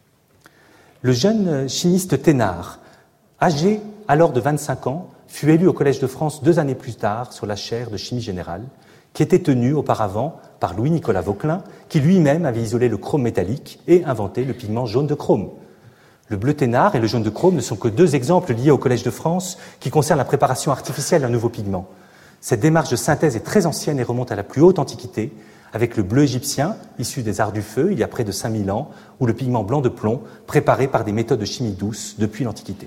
D: Le jeune chimiste Thénard, âgé alors de 25 ans, fut élu au Collège de France 2 années plus tard sur la chaire de chimie générale, qui était tenue auparavant par Louis-Nicolas Vauquelin, qui lui-même avait isolé le chrome métallique et inventé le pigment jaune de chrome. Le bleu Thénard et le jaune de chrome ne sont que 2 exemples liés au Collège de France qui concernent la préparation artificielle d'un nouveau pigment. Cette démarche de synthèse est très ancienne et remonte à la plus haute Antiquité, avec le bleu égyptien, issu des arts du feu, il y a près de 5000 ans, ou le pigment blanc de plomb, préparé par des méthodes de chimie douce depuis l'Antiquité.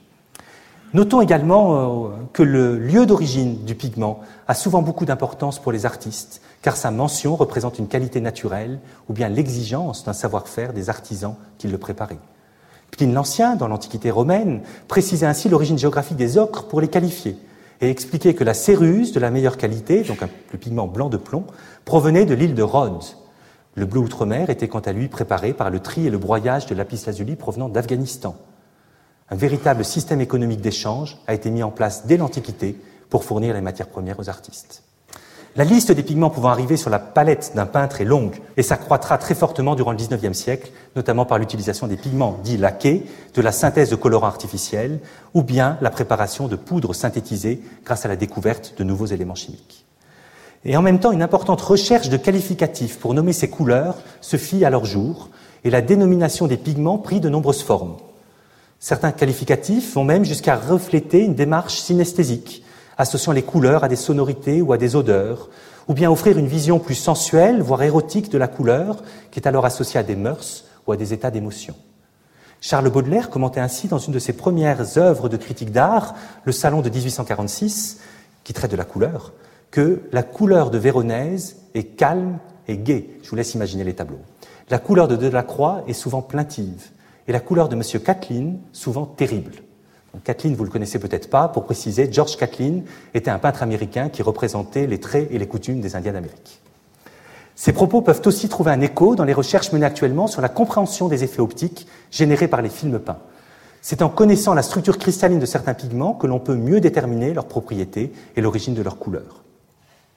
D: Notons également que le lieu d'origine du pigment a souvent beaucoup d'importance pour les artistes, car sa mention représente une qualité naturelle ou bien l'exigence d'un savoir-faire des artisans qui le préparaient. Pline l'Ancien, dans l'Antiquité romaine, précisait ainsi l'origine géographique des ocres pour les qualifier, et expliquait que la céruse de la meilleure qualité, donc le pigment blanc de plomb, provenait de l'île de Rhodes. Le bleu outre-mer était quant à lui préparé par le tri et le broyage de lapis-lazuli provenant d'Afghanistan. Un véritable système économique d'échange a été mis en place dès l'Antiquité pour fournir les matières premières aux artistes. La liste des pigments pouvant arriver sur la palette d'un peintre est longue et s'accroîtra très fortement durant le XIXe siècle, notamment par l'utilisation des pigments dits laqués, de la synthèse de colorants artificiels ou bien la préparation de poudres synthétisées grâce à la découverte de nouveaux éléments chimiques. Et en même temps, une importante recherche de qualificatifs pour nommer ces couleurs se fit à leur jour et la dénomination des pigments prit de nombreuses formes. Certains qualificatifs vont même jusqu'à refléter une démarche synesthésique, associant les couleurs à des sonorités ou à des odeurs, ou bien offrir une vision plus sensuelle, voire érotique de la couleur, qui est alors associée à des mœurs ou à des états d'émotion. Charles Baudelaire commentait ainsi dans une de ses premières œuvres de critique d'art, le Salon de 1846, qui traite de la couleur, que la couleur de Véronèse est calme et gaie. Je vous laisse imaginer les tableaux. La couleur de Delacroix est souvent plaintive, et la couleur de M. Catlin, souvent terrible. Donc, Catlin, vous ne le connaissez peut-être pas, pour préciser, George Catlin était un peintre américain qui représentait les traits et les coutumes des Indiens d'Amérique. Ces propos peuvent aussi trouver un écho dans les recherches menées actuellement sur la compréhension des effets optiques générés par les films peints. C'est en connaissant la structure cristalline de certains pigments que l'on peut mieux déterminer leurs propriétés et l'origine de leur couleur.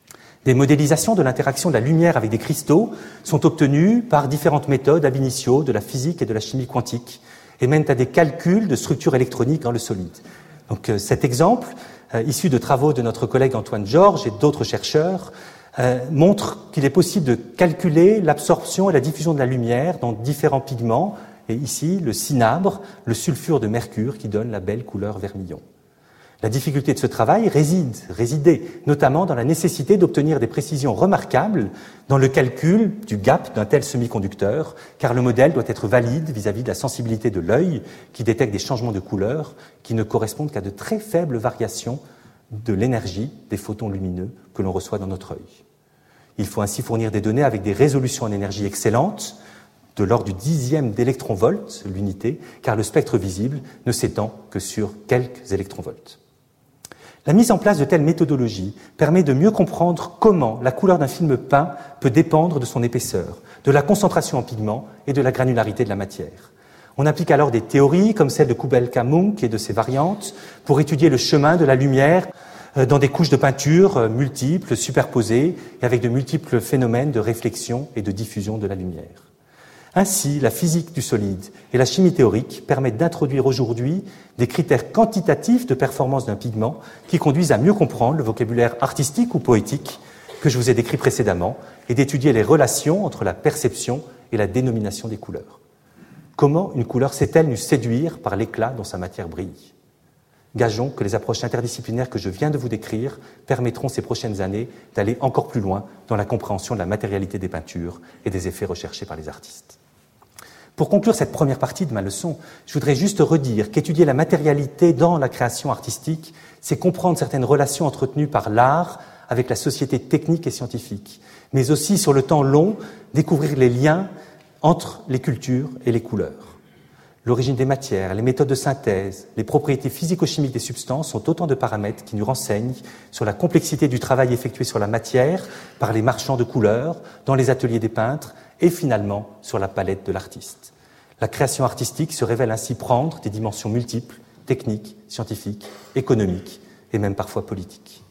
D: Des modélisations de l'interaction de la lumière avec des cristaux sont obtenues par différentes méthodes ab initio de la physique et de la chimie quantique et mènent à des calculs de structure électronique dans le solide. Donc cet exemple, issu de travaux de notre collègue Antoine Georges et d'autres chercheurs, montre qu'il est possible de calculer l'absorption et la diffusion de la lumière dans différents pigments, et ici le cinabre, le sulfure de mercure qui donne la belle couleur vermillon. La difficulté de ce travail résidait notamment dans la nécessité d'obtenir des précisions remarquables dans le calcul du gap d'un tel semi-conducteur, car le modèle doit être valide vis-à-vis de la sensibilité de l'œil qui détecte des changements de couleur qui ne correspondent qu'à de très faibles variations de l'énergie des photons lumineux que l'on reçoit dans notre œil. Il faut ainsi fournir des données avec des résolutions en énergie excellentes, de l'ordre du dixième d'électronvolt l'unité, car le spectre visible ne s'étend que sur quelques électronvolts. La mise en place de telles méthodologies permet de mieux comprendre comment la couleur d'un film peint peut dépendre de son épaisseur, de la concentration en pigments et de la granularité de la matière. On applique alors des théories comme celle de Kubelka-Munk et de ses variantes pour étudier le chemin de la lumière dans des couches de peinture multiples, superposées et avec de multiples phénomènes de réflexion et de diffusion de la lumière. Ainsi, la physique du solide et la chimie théorique permettent d'introduire aujourd'hui des critères quantitatifs de performance d'un pigment qui conduisent à mieux comprendre le vocabulaire artistique ou poétique que je vous ai décrit précédemment et d'étudier les relations entre la perception et la dénomination des couleurs. Comment une couleur sait-elle nous séduire par l'éclat dont sa matière brille ? Gageons que les approches interdisciplinaires que je viens de vous décrire permettront ces prochaines années d'aller encore plus loin dans la compréhension de la matérialité des peintures et des effets recherchés par les artistes. Pour conclure cette première partie de ma leçon, je voudrais juste redire qu'étudier la matérialité dans la création artistique, c'est comprendre certaines relations entretenues par l'art avec la société technique et scientifique, mais aussi sur le temps long, découvrir les liens entre les cultures et les couleurs. L'origine des matières, les méthodes de synthèse, les propriétés physico-chimiques des substances sont autant de paramètres qui nous renseignent sur la complexité du travail effectué sur la matière par les marchands de couleurs, dans les ateliers des peintres et finalement sur la palette de l'artiste. La création artistique se révèle ainsi prendre des dimensions multiples, techniques, scientifiques, économiques et même parfois politiques.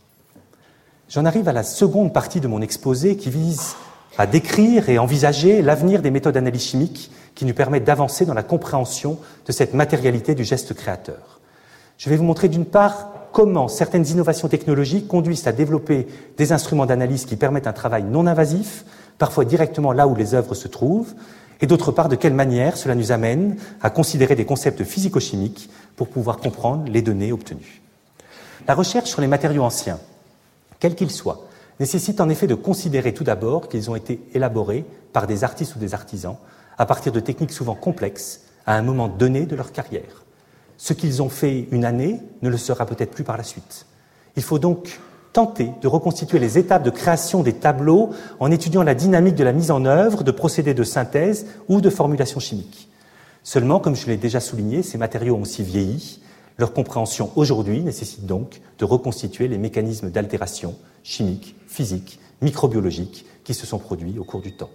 D: J'en arrive à la seconde partie de mon exposé qui vise à décrire et envisager l'avenir des méthodes d'analyse chimique qui nous permettent d'avancer dans la compréhension de cette matérialité du geste créateur. Je vais vous montrer d'une part comment certaines innovations technologiques conduisent à développer des instruments d'analyse qui permettent un travail non invasif, parfois directement là où les œuvres se trouvent, et d'autre part de quelle manière cela nous amène à considérer des concepts physico-chimiques pour pouvoir comprendre les données obtenues. La recherche sur les matériaux anciens, quels qu'ils soient, nécessite en effet de considérer tout d'abord qu'ils ont été élaborés par des artistes ou des artisans à partir de techniques souvent complexes à un moment donné de leur carrière. Ce qu'ils ont fait une année ne le sera peut-être plus par la suite. Il faut donc tenter de reconstituer les étapes de création des tableaux en étudiant la dynamique de la mise en œuvre de procédés de synthèse ou de formulation chimique. Seulement, comme je l'ai déjà souligné, ces matériaux ont aussi vieilli. Leur compréhension aujourd'hui nécessite donc de reconstituer les mécanismes d'altération chimiques, physiques, microbiologiques qui se sont produits au cours du temps.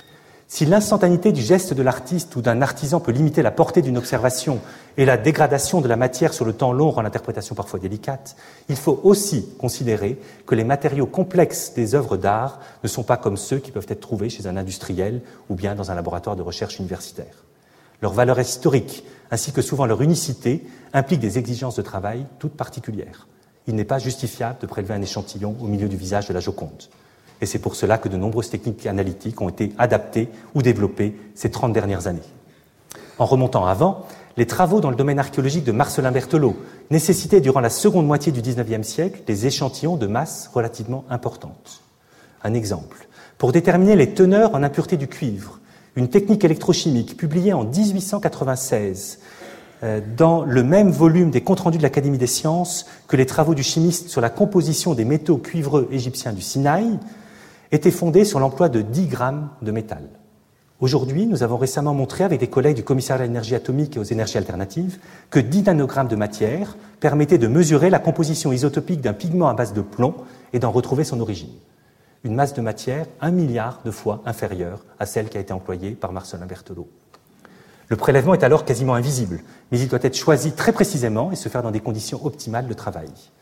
D: Si l'instantanéité du geste de l'artiste ou d'un artisan peut limiter la portée d'une observation et la dégradation de la matière sur le temps long rend l'interprétation parfois délicate, il faut aussi considérer que les matériaux complexes des œuvres d'art ne sont pas comme ceux qui peuvent être trouvés chez un industriel ou bien dans un laboratoire de recherche universitaire. Leur valeur historique, ainsi que souvent leur unicité, impliquent des exigences de travail toutes particulières. Il n'est pas justifiable de prélever un échantillon au milieu du visage de la Joconde. Et c'est pour cela que de nombreuses techniques analytiques ont été adaptées ou développées ces 30 dernières années. En remontant avant, les travaux dans le domaine archéologique de Marcellin Berthelot nécessitaient durant la seconde moitié du XIXe siècle des échantillons de masse relativement importantes. Un exemple. Pour déterminer les teneurs en impureté du cuivre, une technique électrochimique publiée en 1896 dans le même volume des comptes rendus de l'Académie des sciences que les travaux du chimiste sur la composition des métaux cuivreux égyptiens du Sinaï, était fondée sur l'emploi de 10 grammes de métal. Aujourd'hui, nous avons récemment montré avec des collègues du Commissariat à l'énergie atomique et aux énergies alternatives que 10 nanogrammes de matière permettaient de mesurer la composition isotopique d'un pigment à base de plomb et d'en retrouver son origine. Une masse de matière 1 milliard de fois inférieure à celle qui a été employée par Marcellin Berthelot. Le prélèvement est alors quasiment invisible, mais il doit être choisi très précisément et se faire dans des conditions optimales de travail.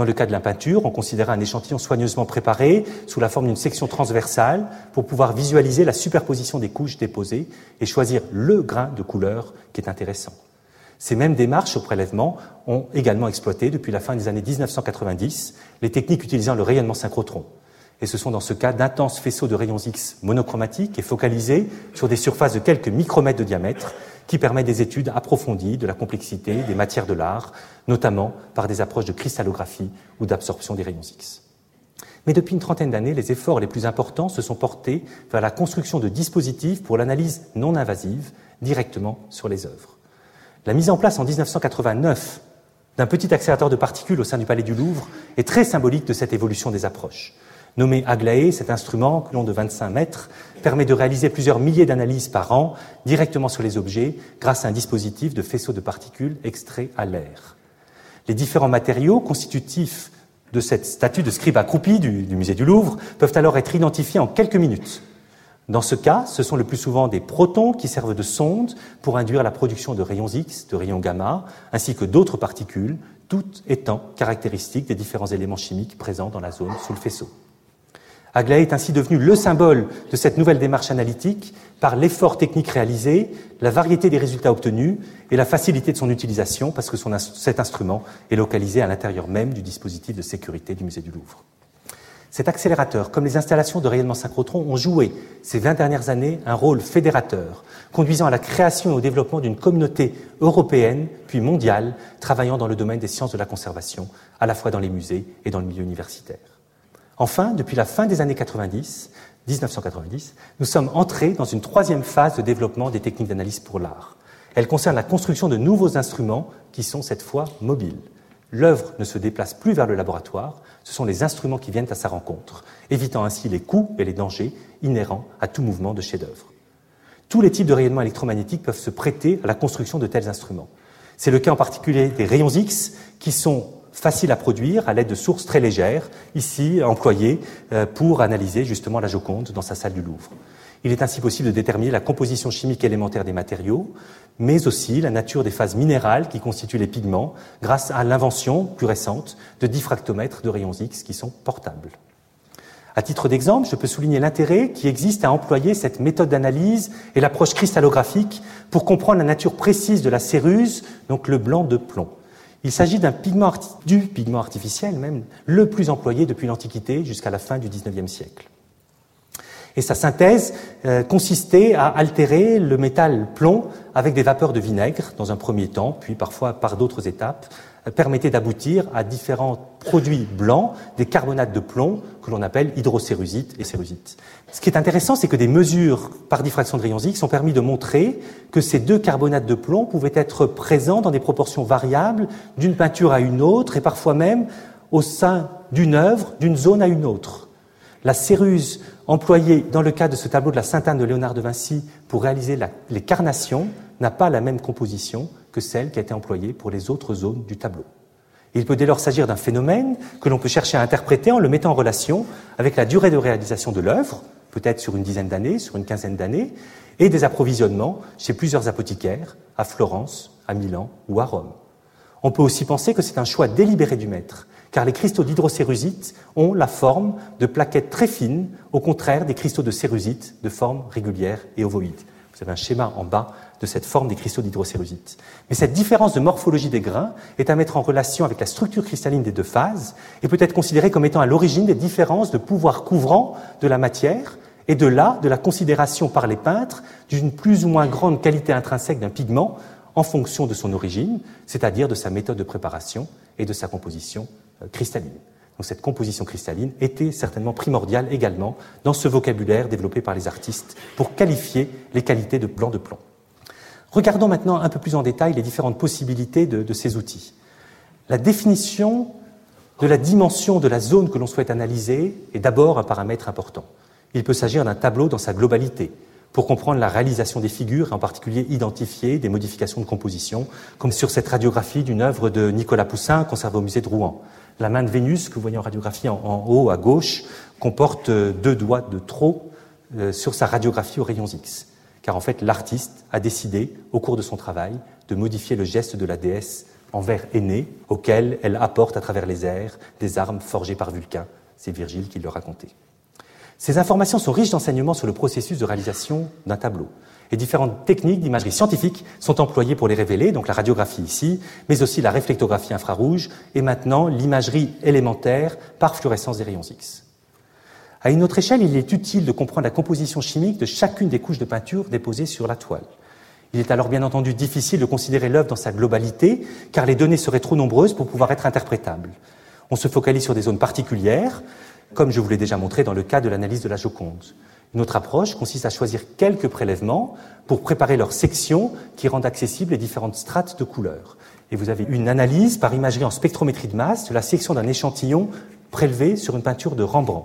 D: Dans le cas de la peinture, on considérait un échantillon soigneusement préparé sous la forme d'une section transversale pour pouvoir visualiser la superposition des couches déposées et choisir le grain de couleur qui est intéressant. Ces mêmes démarches au prélèvement ont également exploité depuis la fin des années 1990 les techniques utilisant le rayonnement synchrotron. Et ce sont dans ce cas d'intenses faisceaux de rayons X monochromatiques et focalisés sur des surfaces de quelques micromètres de diamètre qui permettent des études approfondies de la complexité des matières de l'art, notamment par des approches de cristallographie ou d'absorption des rayons X. Mais depuis une trentaine d'années, les efforts les plus importants se sont portés vers la construction de dispositifs pour l'analyse non invasive directement sur les œuvres. La mise en place en 1989 d'un petit accélérateur de particules au sein du Palais du Louvre est très symbolique de cette évolution des approches. Nommé Aglaé, cet instrument, long de 25 mètres, permet de réaliser plusieurs milliers d'analyses par an directement sur les objets grâce à un dispositif de faisceaux de particules extraits à l'air. Les différents matériaux constitutifs de cette statue de scribe accroupi du musée du Louvre peuvent alors être identifiés en quelques minutes. Dans ce cas, ce sont le plus souvent des protons qui servent de sonde pour induire la production de rayons X, de rayons gamma, ainsi que d'autres particules, toutes étant caractéristiques des différents éléments chimiques présents dans la zone sous le faisceau. Aglaé est ainsi devenu le symbole de cette nouvelle démarche analytique par l'effort technique réalisé, la variété des résultats obtenus et la facilité de son utilisation parce que cet instrument est localisé à l'intérieur même du dispositif de sécurité du musée du Louvre. Cet accélérateur, comme les installations de rayonnement synchrotron, ont joué ces 20 dernières années un rôle fédérateur, conduisant à la création et au développement d'une communauté européenne puis mondiale travaillant dans le domaine des sciences de la conservation, à la fois dans les musées et dans le milieu universitaire. Enfin, depuis la fin des années 1990, nous sommes entrés dans une troisième phase de développement des techniques d'analyse pour l'art. Elle concerne la construction de nouveaux instruments qui sont cette fois mobiles. L'œuvre ne se déplace plus vers le laboratoire, ce sont les instruments qui viennent à sa rencontre, évitant ainsi les coûts et les dangers inhérents à tout mouvement de chef-d'œuvre. Tous les types de rayonnements électromagnétiques peuvent se prêter à la construction de tels instruments. C'est le cas en particulier des rayons X qui sont faciles à produire à l'aide de sources très légères, ici employées pour analyser justement la Joconde dans sa salle du Louvre. Il est ainsi possible de déterminer la composition chimique élémentaire des matériaux, mais aussi la nature des phases minérales qui constituent les pigments grâce à l'invention plus récente de diffractomètres de rayons X qui sont portables. À titre d'exemple, je peux souligner l'intérêt qui existe à employer cette méthode d'analyse et l'approche cristallographique pour comprendre la nature précise de la céruse, donc le blanc de plomb. Il s'agit du pigment artificiel même, le plus employé depuis l'Antiquité jusqu'à la fin du XIXe siècle. Et sa synthèse consistait à altérer le métal plomb avec des vapeurs de vinaigre dans un premier temps, puis parfois par d'autres étapes, permettait d'aboutir à différents produits blancs, des carbonates de plomb que l'on appelle hydrocérusite et cérusite. Ce qui est intéressant, c'est que des mesures par diffraction de rayons X ont permis de montrer que ces deux carbonates de plomb pouvaient être présents dans des proportions variables d'une peinture à une autre et parfois même au sein d'une œuvre, d'une zone à une autre. La céruse employée dans le cas de ce tableau de la Sainte-Anne de Léonard de Vinci pour réaliser les carnations n'a pas la même composition que celle qui a été employée pour les autres zones du tableau. Il peut dès lors s'agir d'un phénomène que l'on peut chercher à interpréter en le mettant en relation avec la durée de réalisation de l'œuvre, peut-être sur une dizaine d'années, sur une quinzaine d'années, et des approvisionnements chez plusieurs apothicaires, à Florence, à Milan ou à Rome. On peut aussi penser que c'est un choix délibéré du maître, car les cristaux d'hydrocérusite ont la forme de plaquettes très fines, au contraire des cristaux de cérusite de forme régulière et ovoïde. Vous avez un schéma en bas de cette forme des cristaux d'hydrocérusite. Mais cette différence de morphologie des grains est à mettre en relation avec la structure cristalline des deux phases et peut être considérée comme étant à l'origine des différences de pouvoir couvrant de la matière et de la considération par les peintres d'une plus ou moins grande qualité intrinsèque d'un pigment en fonction de son origine, c'est-à-dire de sa méthode de préparation et de sa composition cristalline. Donc cette composition cristalline était certainement primordiale également dans ce vocabulaire développé par les artistes pour qualifier les qualités de blanc de plomb. Regardons maintenant un peu plus en détail les différentes possibilités de ces outils. La définition de la dimension de la zone que l'on souhaite analyser est d'abord un paramètre important. Il peut s'agir d'un tableau dans sa globalité, pour comprendre la réalisation des figures, et en particulier identifier des modifications de composition, comme sur cette radiographie d'une œuvre de Nicolas Poussin conservée au musée de Rouen. La main de Vénus, que vous voyez en radiographie en haut à gauche, comporte 2 doigts de trop sur sa radiographie aux rayons X. Car en fait, l'artiste a décidé, au cours de son travail, de modifier le geste de la déesse en verre aîné, auquel elle apporte à travers les airs des armes forgées par Vulcain. C'est Virgile qui le racontait. Ces informations sont riches d'enseignements sur le processus de réalisation d'un tableau. Et différentes techniques d'imagerie scientifique sont employées pour les révéler, donc la radiographie ici, mais aussi la réflectographie infrarouge et maintenant l'imagerie élémentaire par fluorescence des rayons X. À une autre échelle, il est utile de comprendre la composition chimique de chacune des couches de peinture déposées sur la toile. Il est alors bien entendu difficile de considérer l'œuvre dans sa globalité, car les données seraient trop nombreuses pour pouvoir être interprétables. On se focalise sur des zones particulières, comme je vous l'ai déjà montré dans le cas de l'analyse de la Joconde. Une autre approche consiste à choisir quelques prélèvements pour préparer leurs sections qui rendent accessibles les différentes strates de couleurs. Et vous avez une analyse par imagerie en spectrométrie de masse de la section d'un échantillon prélevé sur une peinture de Rembrandt.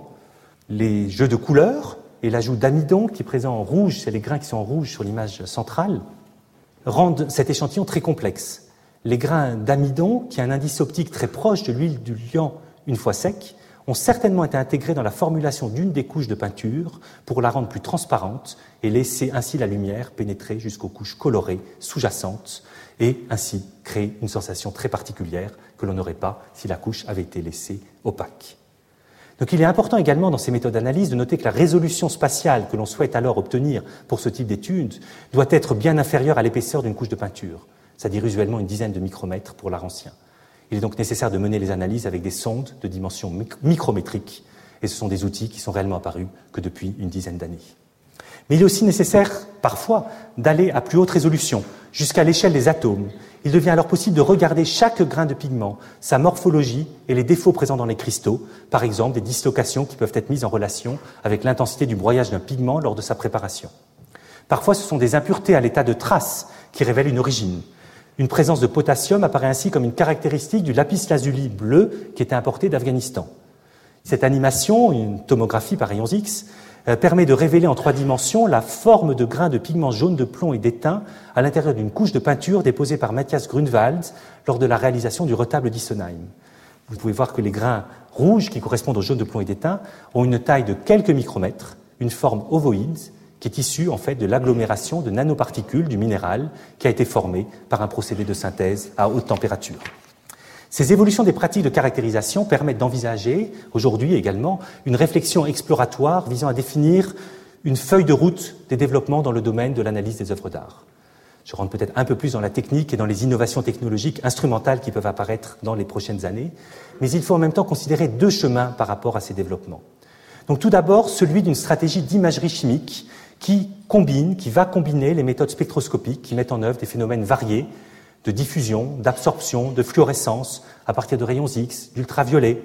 D: Les jeux de couleurs et l'ajout d'amidon qui est présent en rouge, c'est les grains qui sont en rouge sur l'image centrale, rendent cet échantillon très complexe. Les grains d'amidon, qui a un indice optique très proche de l'huile du liant une fois sec, ont certainement été intégrés dans la formulation d'une des couches de peinture pour la rendre plus transparente et laisser ainsi la lumière pénétrer jusqu'aux couches colorées sous-jacentes et ainsi créer une sensation très particulière que l'on n'aurait pas si la couche avait été laissée opaque. Donc il est important également dans ces méthodes d'analyse de noter que la résolution spatiale que l'on souhaite alors obtenir pour ce type d'étude doit être bien inférieure à l'épaisseur d'une couche de peinture, c'est-à-dire usuellement une dizaine de micromètres pour l'art ancien. Il est donc nécessaire de mener les analyses avec des sondes de dimension micrométrique, et ce sont des outils qui sont réellement apparus que depuis une dizaine d'années. Mais il est aussi nécessaire, parfois, d'aller à plus haute résolution, jusqu'à l'échelle des atomes. Il devient alors possible de regarder chaque grain de pigment, sa morphologie et les défauts présents dans les cristaux, par exemple des dislocations qui peuvent être mises en relation avec l'intensité du broyage d'un pigment lors de sa préparation. Parfois, ce sont des impuretés à l'état de traces qui révèlent une origine. Une présence de potassium apparaît ainsi comme une caractéristique du lapis-lazuli bleu qui était importé d'Afghanistan. Cette animation, une tomographie par rayons X, permet de révéler en 3 dimensions la forme de grains de pigments jaunes de plomb et d'étain à l'intérieur d'une couche de peinture déposée par Matthias Grunwald lors de la réalisation du retable d'Issenheim. Vous pouvez voir que les grains rouges qui correspondent au jaune de plomb et d'étain ont une taille de quelques micromètres, une forme ovoïde, qui est issue en fait de l'agglomération de nanoparticules du minéral qui a été formé par un procédé de synthèse à haute température. Ces évolutions des pratiques de caractérisation permettent d'envisager aujourd'hui également une réflexion exploratoire visant à définir une feuille de route des développements dans le domaine de l'analyse des œuvres d'art. Je rentre peut-être un peu plus dans la technique et dans les innovations technologiques instrumentales qui peuvent apparaître dans les prochaines années, mais il faut en même temps considérer 2 chemins par rapport à ces développements. Donc tout d'abord, celui d'une stratégie d'imagerie chimique qui va combiner les méthodes spectroscopiques qui mettent en œuvre des phénomènes variés de diffusion, d'absorption, de fluorescence à partir de rayons X, d'ultraviolets,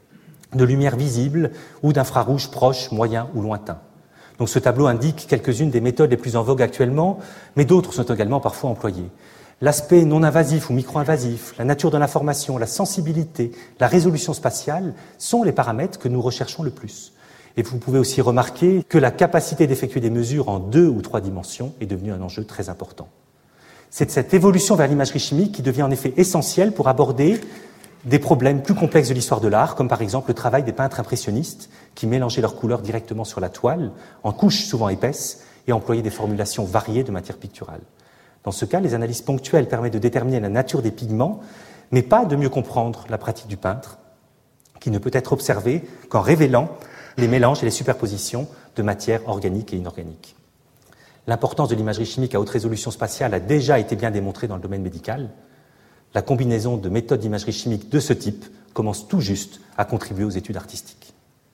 D: de lumière visible ou d'infrarouge proche, moyen ou lointain. Donc ce tableau indique quelques-unes des méthodes les plus en vogue actuellement, mais d'autres sont également parfois employées. L'aspect non-invasif ou micro-invasif, la nature de l'information, la sensibilité, la résolution spatiale sont les paramètres que nous recherchons le plus. Et vous pouvez aussi remarquer que la capacité d'effectuer des mesures en 2 ou 3 dimensions est devenue un enjeu très important. C'est cette évolution vers l'imagerie chimique qui devient en effet essentielle pour aborder des problèmes plus complexes de l'histoire de l'art, comme par exemple le travail des peintres impressionnistes qui mélangeaient leurs couleurs directement sur la toile, en couches souvent épaisses, et employaient des formulations variées de matière picturale. Dans ce cas, les analyses ponctuelles permettent de déterminer la nature des pigments, mais pas de mieux comprendre la pratique du peintre, qui ne peut être observée qu'en révélant les mélanges et les superpositions de matières organiques et inorganiques. L'importance de l'imagerie chimique à haute résolution spatiale a déjà été bien démontrée dans le domaine médical. La combinaison de méthodes d'imagerie chimique de ce type commence tout juste à contribuer aux études artistiques.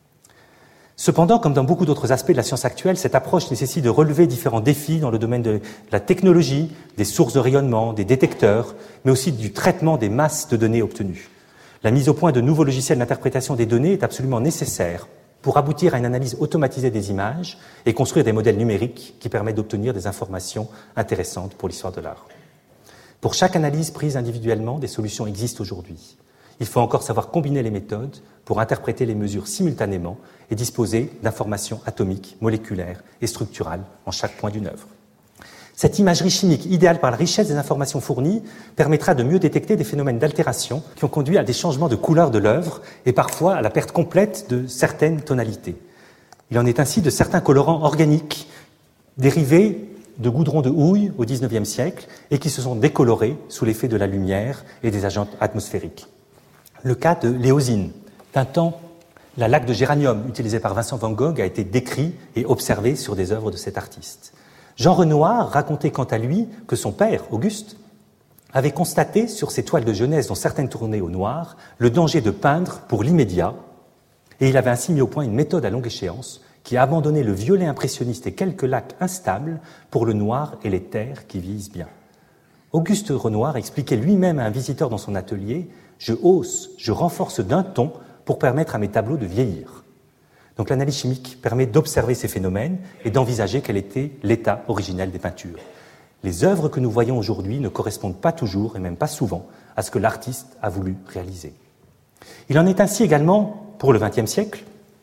D: Cependant, comme dans beaucoup d'autres aspects de la science actuelle, cette approche nécessite de relever différents défis dans le domaine de la technologie, des sources de rayonnement, des détecteurs, mais aussi du traitement des masses de données obtenues. La mise au point de nouveaux logiciels d'interprétation des données est absolument nécessaire pour aboutir à une analyse automatisée des images et construire des modèles numériques qui permettent d'obtenir des informations intéressantes pour l'histoire de l'art. Pour chaque analyse prise individuellement, des solutions existent aujourd'hui. Il faut encore savoir combiner les méthodes pour interpréter les mesures simultanément et disposer d'informations atomiques, moléculaires et structurales en chaque point d'une œuvre. Cette imagerie chimique, idéale par la richesse des informations fournies, permettra de mieux détecter des phénomènes d'altération qui ont conduit à des changements de couleur de l'œuvre et parfois à la perte complète de certaines tonalités. Il en est ainsi de certains colorants organiques dérivés de goudron de houille au XIXe siècle et qui se sont décolorés sous l'effet de la lumière et des agents atmosphériques. Le cas de l'éosine, tintant la laque de géranium utilisée par Vincent van Gogh, a été décrit et observé sur des œuvres de cet artiste. Jean Renoir racontait quant à lui que son père, Auguste, avait constaté sur ses toiles de jeunesse, dont certaines tournées au noir, le danger de peindre pour l'immédiat, et il avait ainsi mis au point une méthode à longue échéance qui a abandonné le violet impressionniste et quelques lacs instables pour le noir et les terres qui vieillissent bien. Auguste Renoir expliquait lui-même à un visiteur dans son atelier « Je hausse, je renforce d'un ton pour permettre à mes tableaux de vieillir ». Donc l'analyse chimique permet d'observer ces phénomènes et d'envisager quel était l'état originel des peintures. Les œuvres que nous voyons aujourd'hui ne correspondent pas toujours, et même pas souvent, à ce que l'artiste a voulu réaliser. Il en est ainsi également, pour le XXe siècle,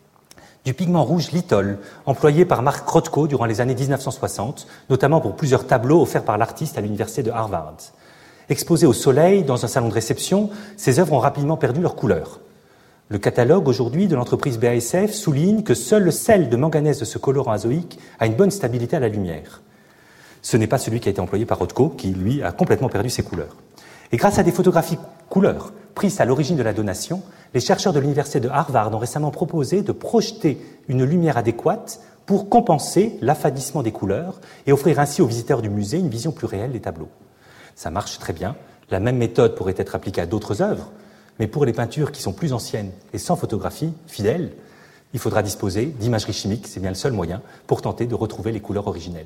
D: du pigment rouge litol, employé par Mark Rothko durant les années 1960, notamment pour plusieurs tableaux offerts par l'artiste à l'université de Harvard. Exposés au soleil dans un salon de réception, ces œuvres ont rapidement perdu leur couleur. Le catalogue aujourd'hui de l'entreprise BASF souligne que seul le sel de manganèse de ce colorant azoïque a une bonne stabilité à la lumière. Ce n'est pas celui qui a été employé par Rothko, qui, lui, a complètement perdu ses couleurs. Et grâce à des photographies couleurs prises à l'origine de la donation, les chercheurs de l'université de Harvard ont récemment proposé de projeter une lumière adéquate pour compenser l'affadissement des couleurs et offrir ainsi aux visiteurs du musée une vision plus réelle des tableaux. Ça marche très bien. La même méthode pourrait être appliquée à d'autres œuvres, mais pour les peintures qui sont plus anciennes et sans photographie fidèle, il faudra disposer d'imagerie chimique, c'est bien le seul moyen pour tenter de retrouver les couleurs originelles.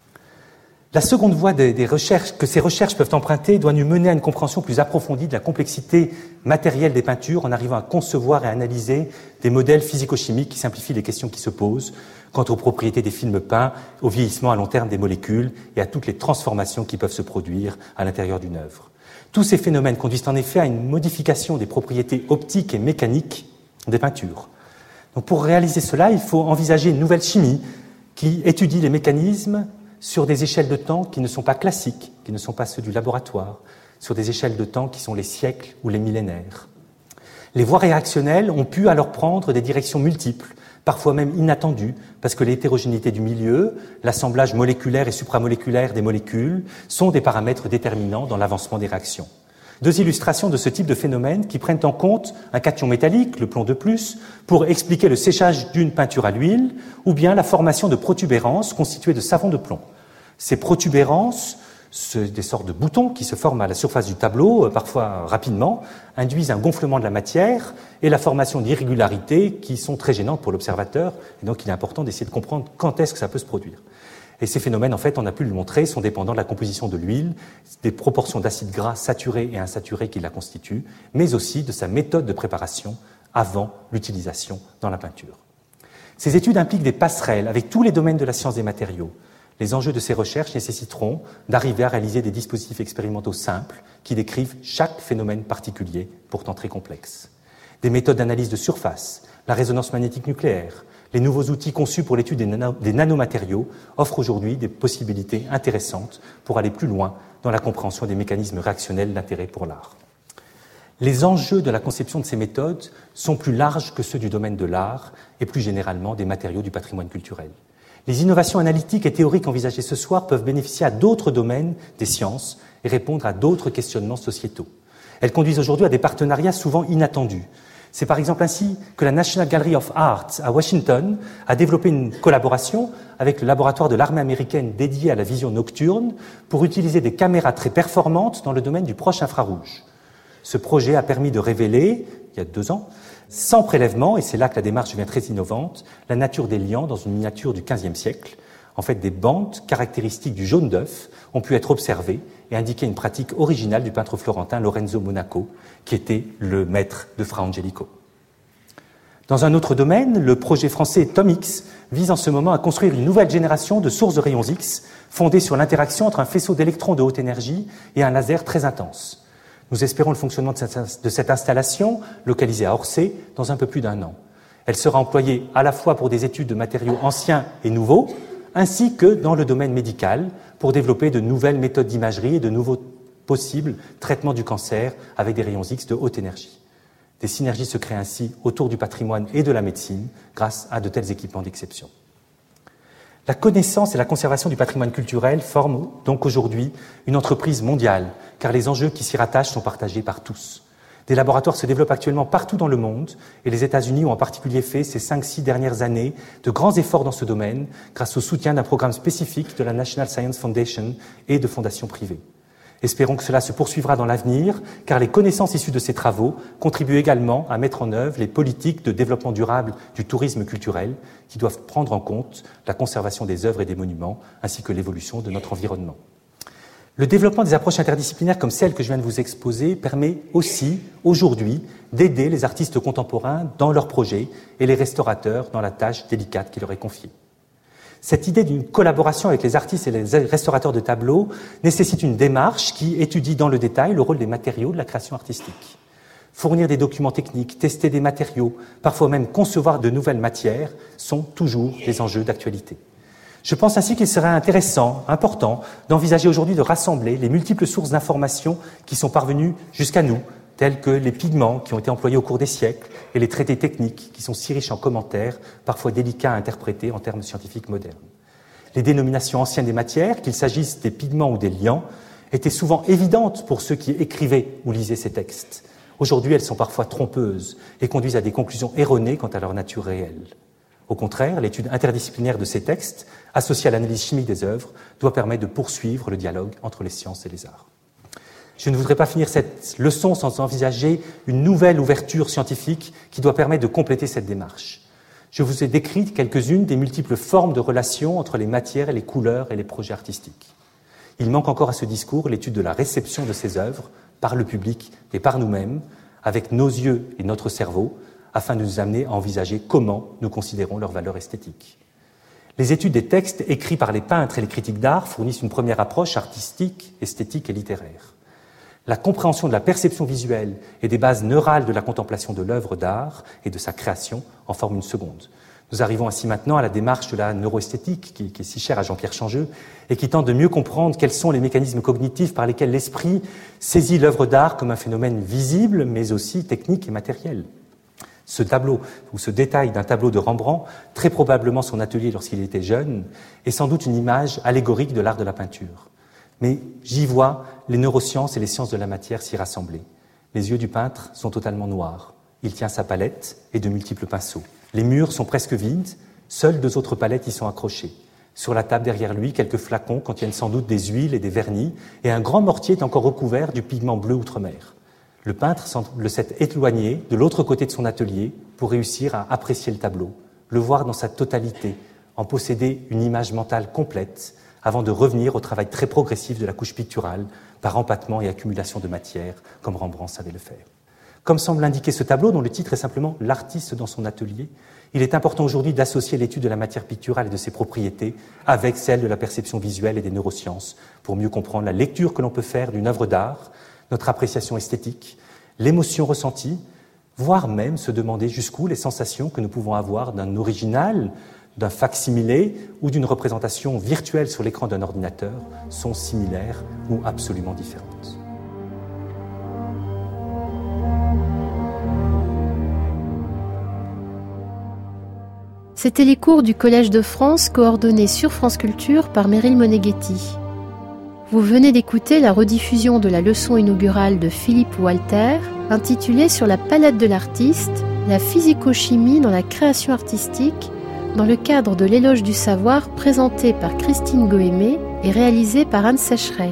D: La seconde voie des recherches que ces recherches peuvent emprunter doit nous mener à une compréhension plus approfondie de la complexité matérielle des peintures en arrivant à concevoir et à analyser des modèles physico-chimiques qui simplifient les questions qui se posent quant aux propriétés des films peints, au vieillissement à long terme des molécules et à toutes les transformations qui peuvent se produire à l'intérieur d'une œuvre. Tous ces phénomènes conduisent en effet à une modification des propriétés optiques et mécaniques des peintures. Donc pour réaliser cela, il faut envisager une nouvelle chimie qui étudie les mécanismes sur des échelles de temps qui ne sont pas classiques, qui ne sont pas ceux du laboratoire, sur des échelles de temps qui sont les siècles ou les millénaires. Les voies réactionnelles ont pu alors prendre des directions multiples, parfois même inattendues, parce que l'hétérogénéité du milieu, l'assemblage moléculaire et supramoléculaire des molécules sont des paramètres déterminants dans l'avancement des réactions. Deux illustrations de ce type de phénomène qui prennent en compte un cation métallique, le plomb de plus, pour expliquer le séchage d'une peinture à l'huile, ou bien la formation de protubérances constituées de savon de plomb. Ces protubérances, des sortes de boutons qui se forment à la surface du tableau, parfois rapidement, induisent un gonflement de la matière et la formation d'irrégularités qui sont très gênantes pour l'observateur, et donc il est important d'essayer de comprendre quand est-ce que ça peut se produire. Et ces phénomènes, en fait, on a pu le montrer, sont dépendants de la composition de l'huile, des proportions d'acides gras saturés et insaturés qui la constituent, mais aussi de sa méthode de préparation avant l'utilisation dans la peinture. Ces études impliquent des passerelles avec tous les domaines de la science des matériaux. Les enjeux de ces recherches nécessiteront d'arriver à réaliser des dispositifs expérimentaux simples qui décrivent chaque phénomène particulier, pourtant très complexe. Des méthodes d'analyse de surface, la résonance magnétique nucléaire, les nouveaux outils conçus pour l'étude des nanomatériaux offrent aujourd'hui des possibilités intéressantes pour aller plus loin dans la compréhension des mécanismes réactionnels d'intérêt pour l'art. Les enjeux de la conception de ces méthodes sont plus larges que ceux du domaine de l'art et plus généralement des matériaux du patrimoine culturel. Les innovations analytiques et théoriques envisagées ce soir peuvent bénéficier à d'autres domaines des sciences et répondre à d'autres questionnements sociétaux. Elles conduisent aujourd'hui à des partenariats souvent inattendus. C'est par exemple ainsi que la National Gallery of Art à Washington a développé une collaboration avec le laboratoire de l'armée américaine dédié à la vision nocturne pour utiliser des caméras très performantes dans le domaine du proche infrarouge. Ce projet a permis de révéler, il y a 2 ans, sans prélèvement, et c'est là que la démarche devient très innovante, la nature des liants dans une miniature du XVe siècle. En fait, des bandes caractéristiques du jaune d'œuf ont pu être observées et indiquer une pratique originale du peintre florentin Lorenzo Monaco, qui était le maître de Fra Angelico. Dans un autre domaine, le projet français TOMX vise en ce moment à construire une nouvelle génération de sources de rayons X fondée sur l'interaction entre un faisceau d'électrons de haute énergie et un laser très intense. Nous espérons le fonctionnement de cette installation, localisée à Orsay, dans un peu plus d'1 an. Elle sera employée à la fois pour des études de matériaux anciens et nouveaux, ainsi que dans le domaine médical, pour développer de nouvelles méthodes d'imagerie et de nouveaux possibles traitements du cancer avec des rayons X de haute énergie. Des synergies se créent ainsi autour du patrimoine et de la médecine grâce à de tels équipements d'exception. La connaissance et la conservation du patrimoine culturel forment donc aujourd'hui une entreprise mondiale, car les enjeux qui s'y rattachent sont partagés par tous. Des laboratoires se développent actuellement partout dans le monde et les États-Unis ont en particulier fait ces 5-6 dernières années de grands efforts dans ce domaine grâce au soutien d'un programme spécifique de la National Science Foundation et de fondations privées. Espérons que cela se poursuivra dans l'avenir, car les connaissances issues de ces travaux contribuent également à mettre en œuvre les politiques de développement durable du tourisme culturel qui doivent prendre en compte la conservation des œuvres et des monuments, ainsi que l'évolution de notre environnement. Le développement des approches interdisciplinaires comme celle que je viens de vous exposer permet aussi, aujourd'hui, d'aider les artistes contemporains dans leurs projets et les restaurateurs dans la tâche délicate qui leur est confiée. Cette idée d'une collaboration avec les artistes et les restaurateurs de tableaux nécessite une démarche qui étudie dans le détail le rôle des matériaux de la création artistique. Fournir des documents techniques, tester des matériaux, parfois même concevoir de nouvelles matières sont toujours des enjeux d'actualité. Je pense ainsi qu'il serait intéressant, important, d'envisager aujourd'hui de rassembler les multiples sources d'informations qui sont parvenues jusqu'à nous, tels que les pigments qui ont été employés au cours des siècles et les traités techniques qui sont si riches en commentaires, parfois délicats à interpréter en termes scientifiques modernes. Les dénominations anciennes des matières, qu'il s'agisse des pigments ou des liants, étaient souvent évidentes pour ceux qui écrivaient ou lisaient ces textes. Aujourd'hui, elles sont parfois trompeuses et conduisent à des conclusions erronées quant à leur nature réelle. Au contraire, l'étude interdisciplinaire de ces textes, associée à l'analyse chimique des œuvres, doit permettre de poursuivre le dialogue entre les sciences et les arts. Je ne voudrais pas finir cette leçon sans envisager une nouvelle ouverture scientifique qui doit permettre de compléter cette démarche. Je vous ai décrit quelques-unes des multiples formes de relations entre les matières et les couleurs et les projets artistiques. Il manque encore à ce discours l'étude de la réception de ces œuvres par le public et par nous-mêmes, avec nos yeux et notre cerveau, afin de nous amener à envisager comment nous considérons leur valeur esthétique. Les études des textes écrits par les peintres et les critiques d'art fournissent une première approche artistique, esthétique et littéraire. La compréhension de la perception visuelle et des bases neurales de la contemplation de l'œuvre d'art et de sa création en forme une seconde. Nous arrivons ainsi maintenant à la démarche de la neuroesthétique qui est si chère à Jean-Pierre Changeux et qui tente de mieux comprendre quels sont les mécanismes cognitifs par lesquels l'esprit saisit l'œuvre d'art comme un phénomène visible mais aussi technique et matériel. Ce tableau, ou ce détail d'un tableau de Rembrandt, très probablement son atelier lorsqu'il était jeune, est sans doute une image allégorique de l'art de la peinture. Mais j'y vois les neurosciences et les sciences de la matière s'y rassembler. Les yeux du peintre sont totalement noirs. Il tient sa palette et de multiples pinceaux. Les murs sont presque vides, seules 2 autres palettes y sont accrochées. Sur la table derrière lui, quelques flacons contiennent sans doute des huiles et des vernis, et un grand mortier est encore recouvert du pigment bleu outre-mer. Le peintre semble s'être éloigné de l'autre côté de son atelier pour réussir à apprécier le tableau, le voir dans sa totalité, en posséder une image mentale complète, avant de revenir au travail très progressif de la couche picturale par empattement et accumulation de matière, comme Rembrandt savait le faire. Comme semble l'indiquer ce tableau, dont le titre est simplement « L'artiste dans son atelier », il est important aujourd'hui d'associer l'étude de la matière picturale et de ses propriétés avec celle de la perception visuelle et des neurosciences pour mieux comprendre la lecture que l'on peut faire d'une œuvre d'art, notre appréciation esthétique, l'émotion ressentie, voire même se demander jusqu'où les sensations que nous pouvons avoir d'un original, d'un fac-similé ou d'une représentation virtuelle sur l'écran d'un ordinateur sont similaires ou absolument différentes.
B: C'était les cours du Collège de France coordonnés sur France Culture par Meryl Moneghetti. Vous venez d'écouter la rediffusion de la leçon inaugurale de Philippe Walter, intitulée « Sur la palette de l'artiste, la physico-chimie dans la création artistique », dans le cadre de l'éloge du savoir présenté par Christine Goémé et réalisé par Anne Sécheret.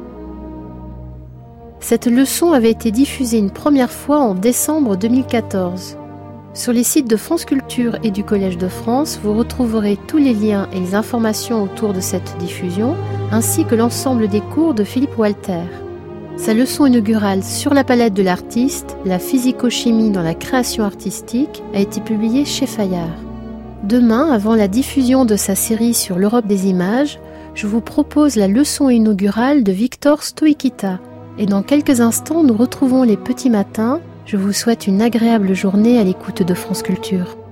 B: Cette leçon avait été diffusée une première fois en décembre 2014. Sur les sites de France Culture et du Collège de France, vous retrouverez tous les liens et les informations autour de cette diffusion, ainsi que l'ensemble des cours de Philippe Walter. Sa leçon inaugurale sur la palette de l'artiste, la physico-chimie dans la création artistique, a été publiée chez Fayard. Demain, avant la diffusion de sa série sur l'Europe des images, je vous propose la leçon inaugurale de Victor Stoïkita. Et dans quelques instants, nous retrouvons les petits matins. Je vous souhaite une agréable journée à l'écoute de France Culture.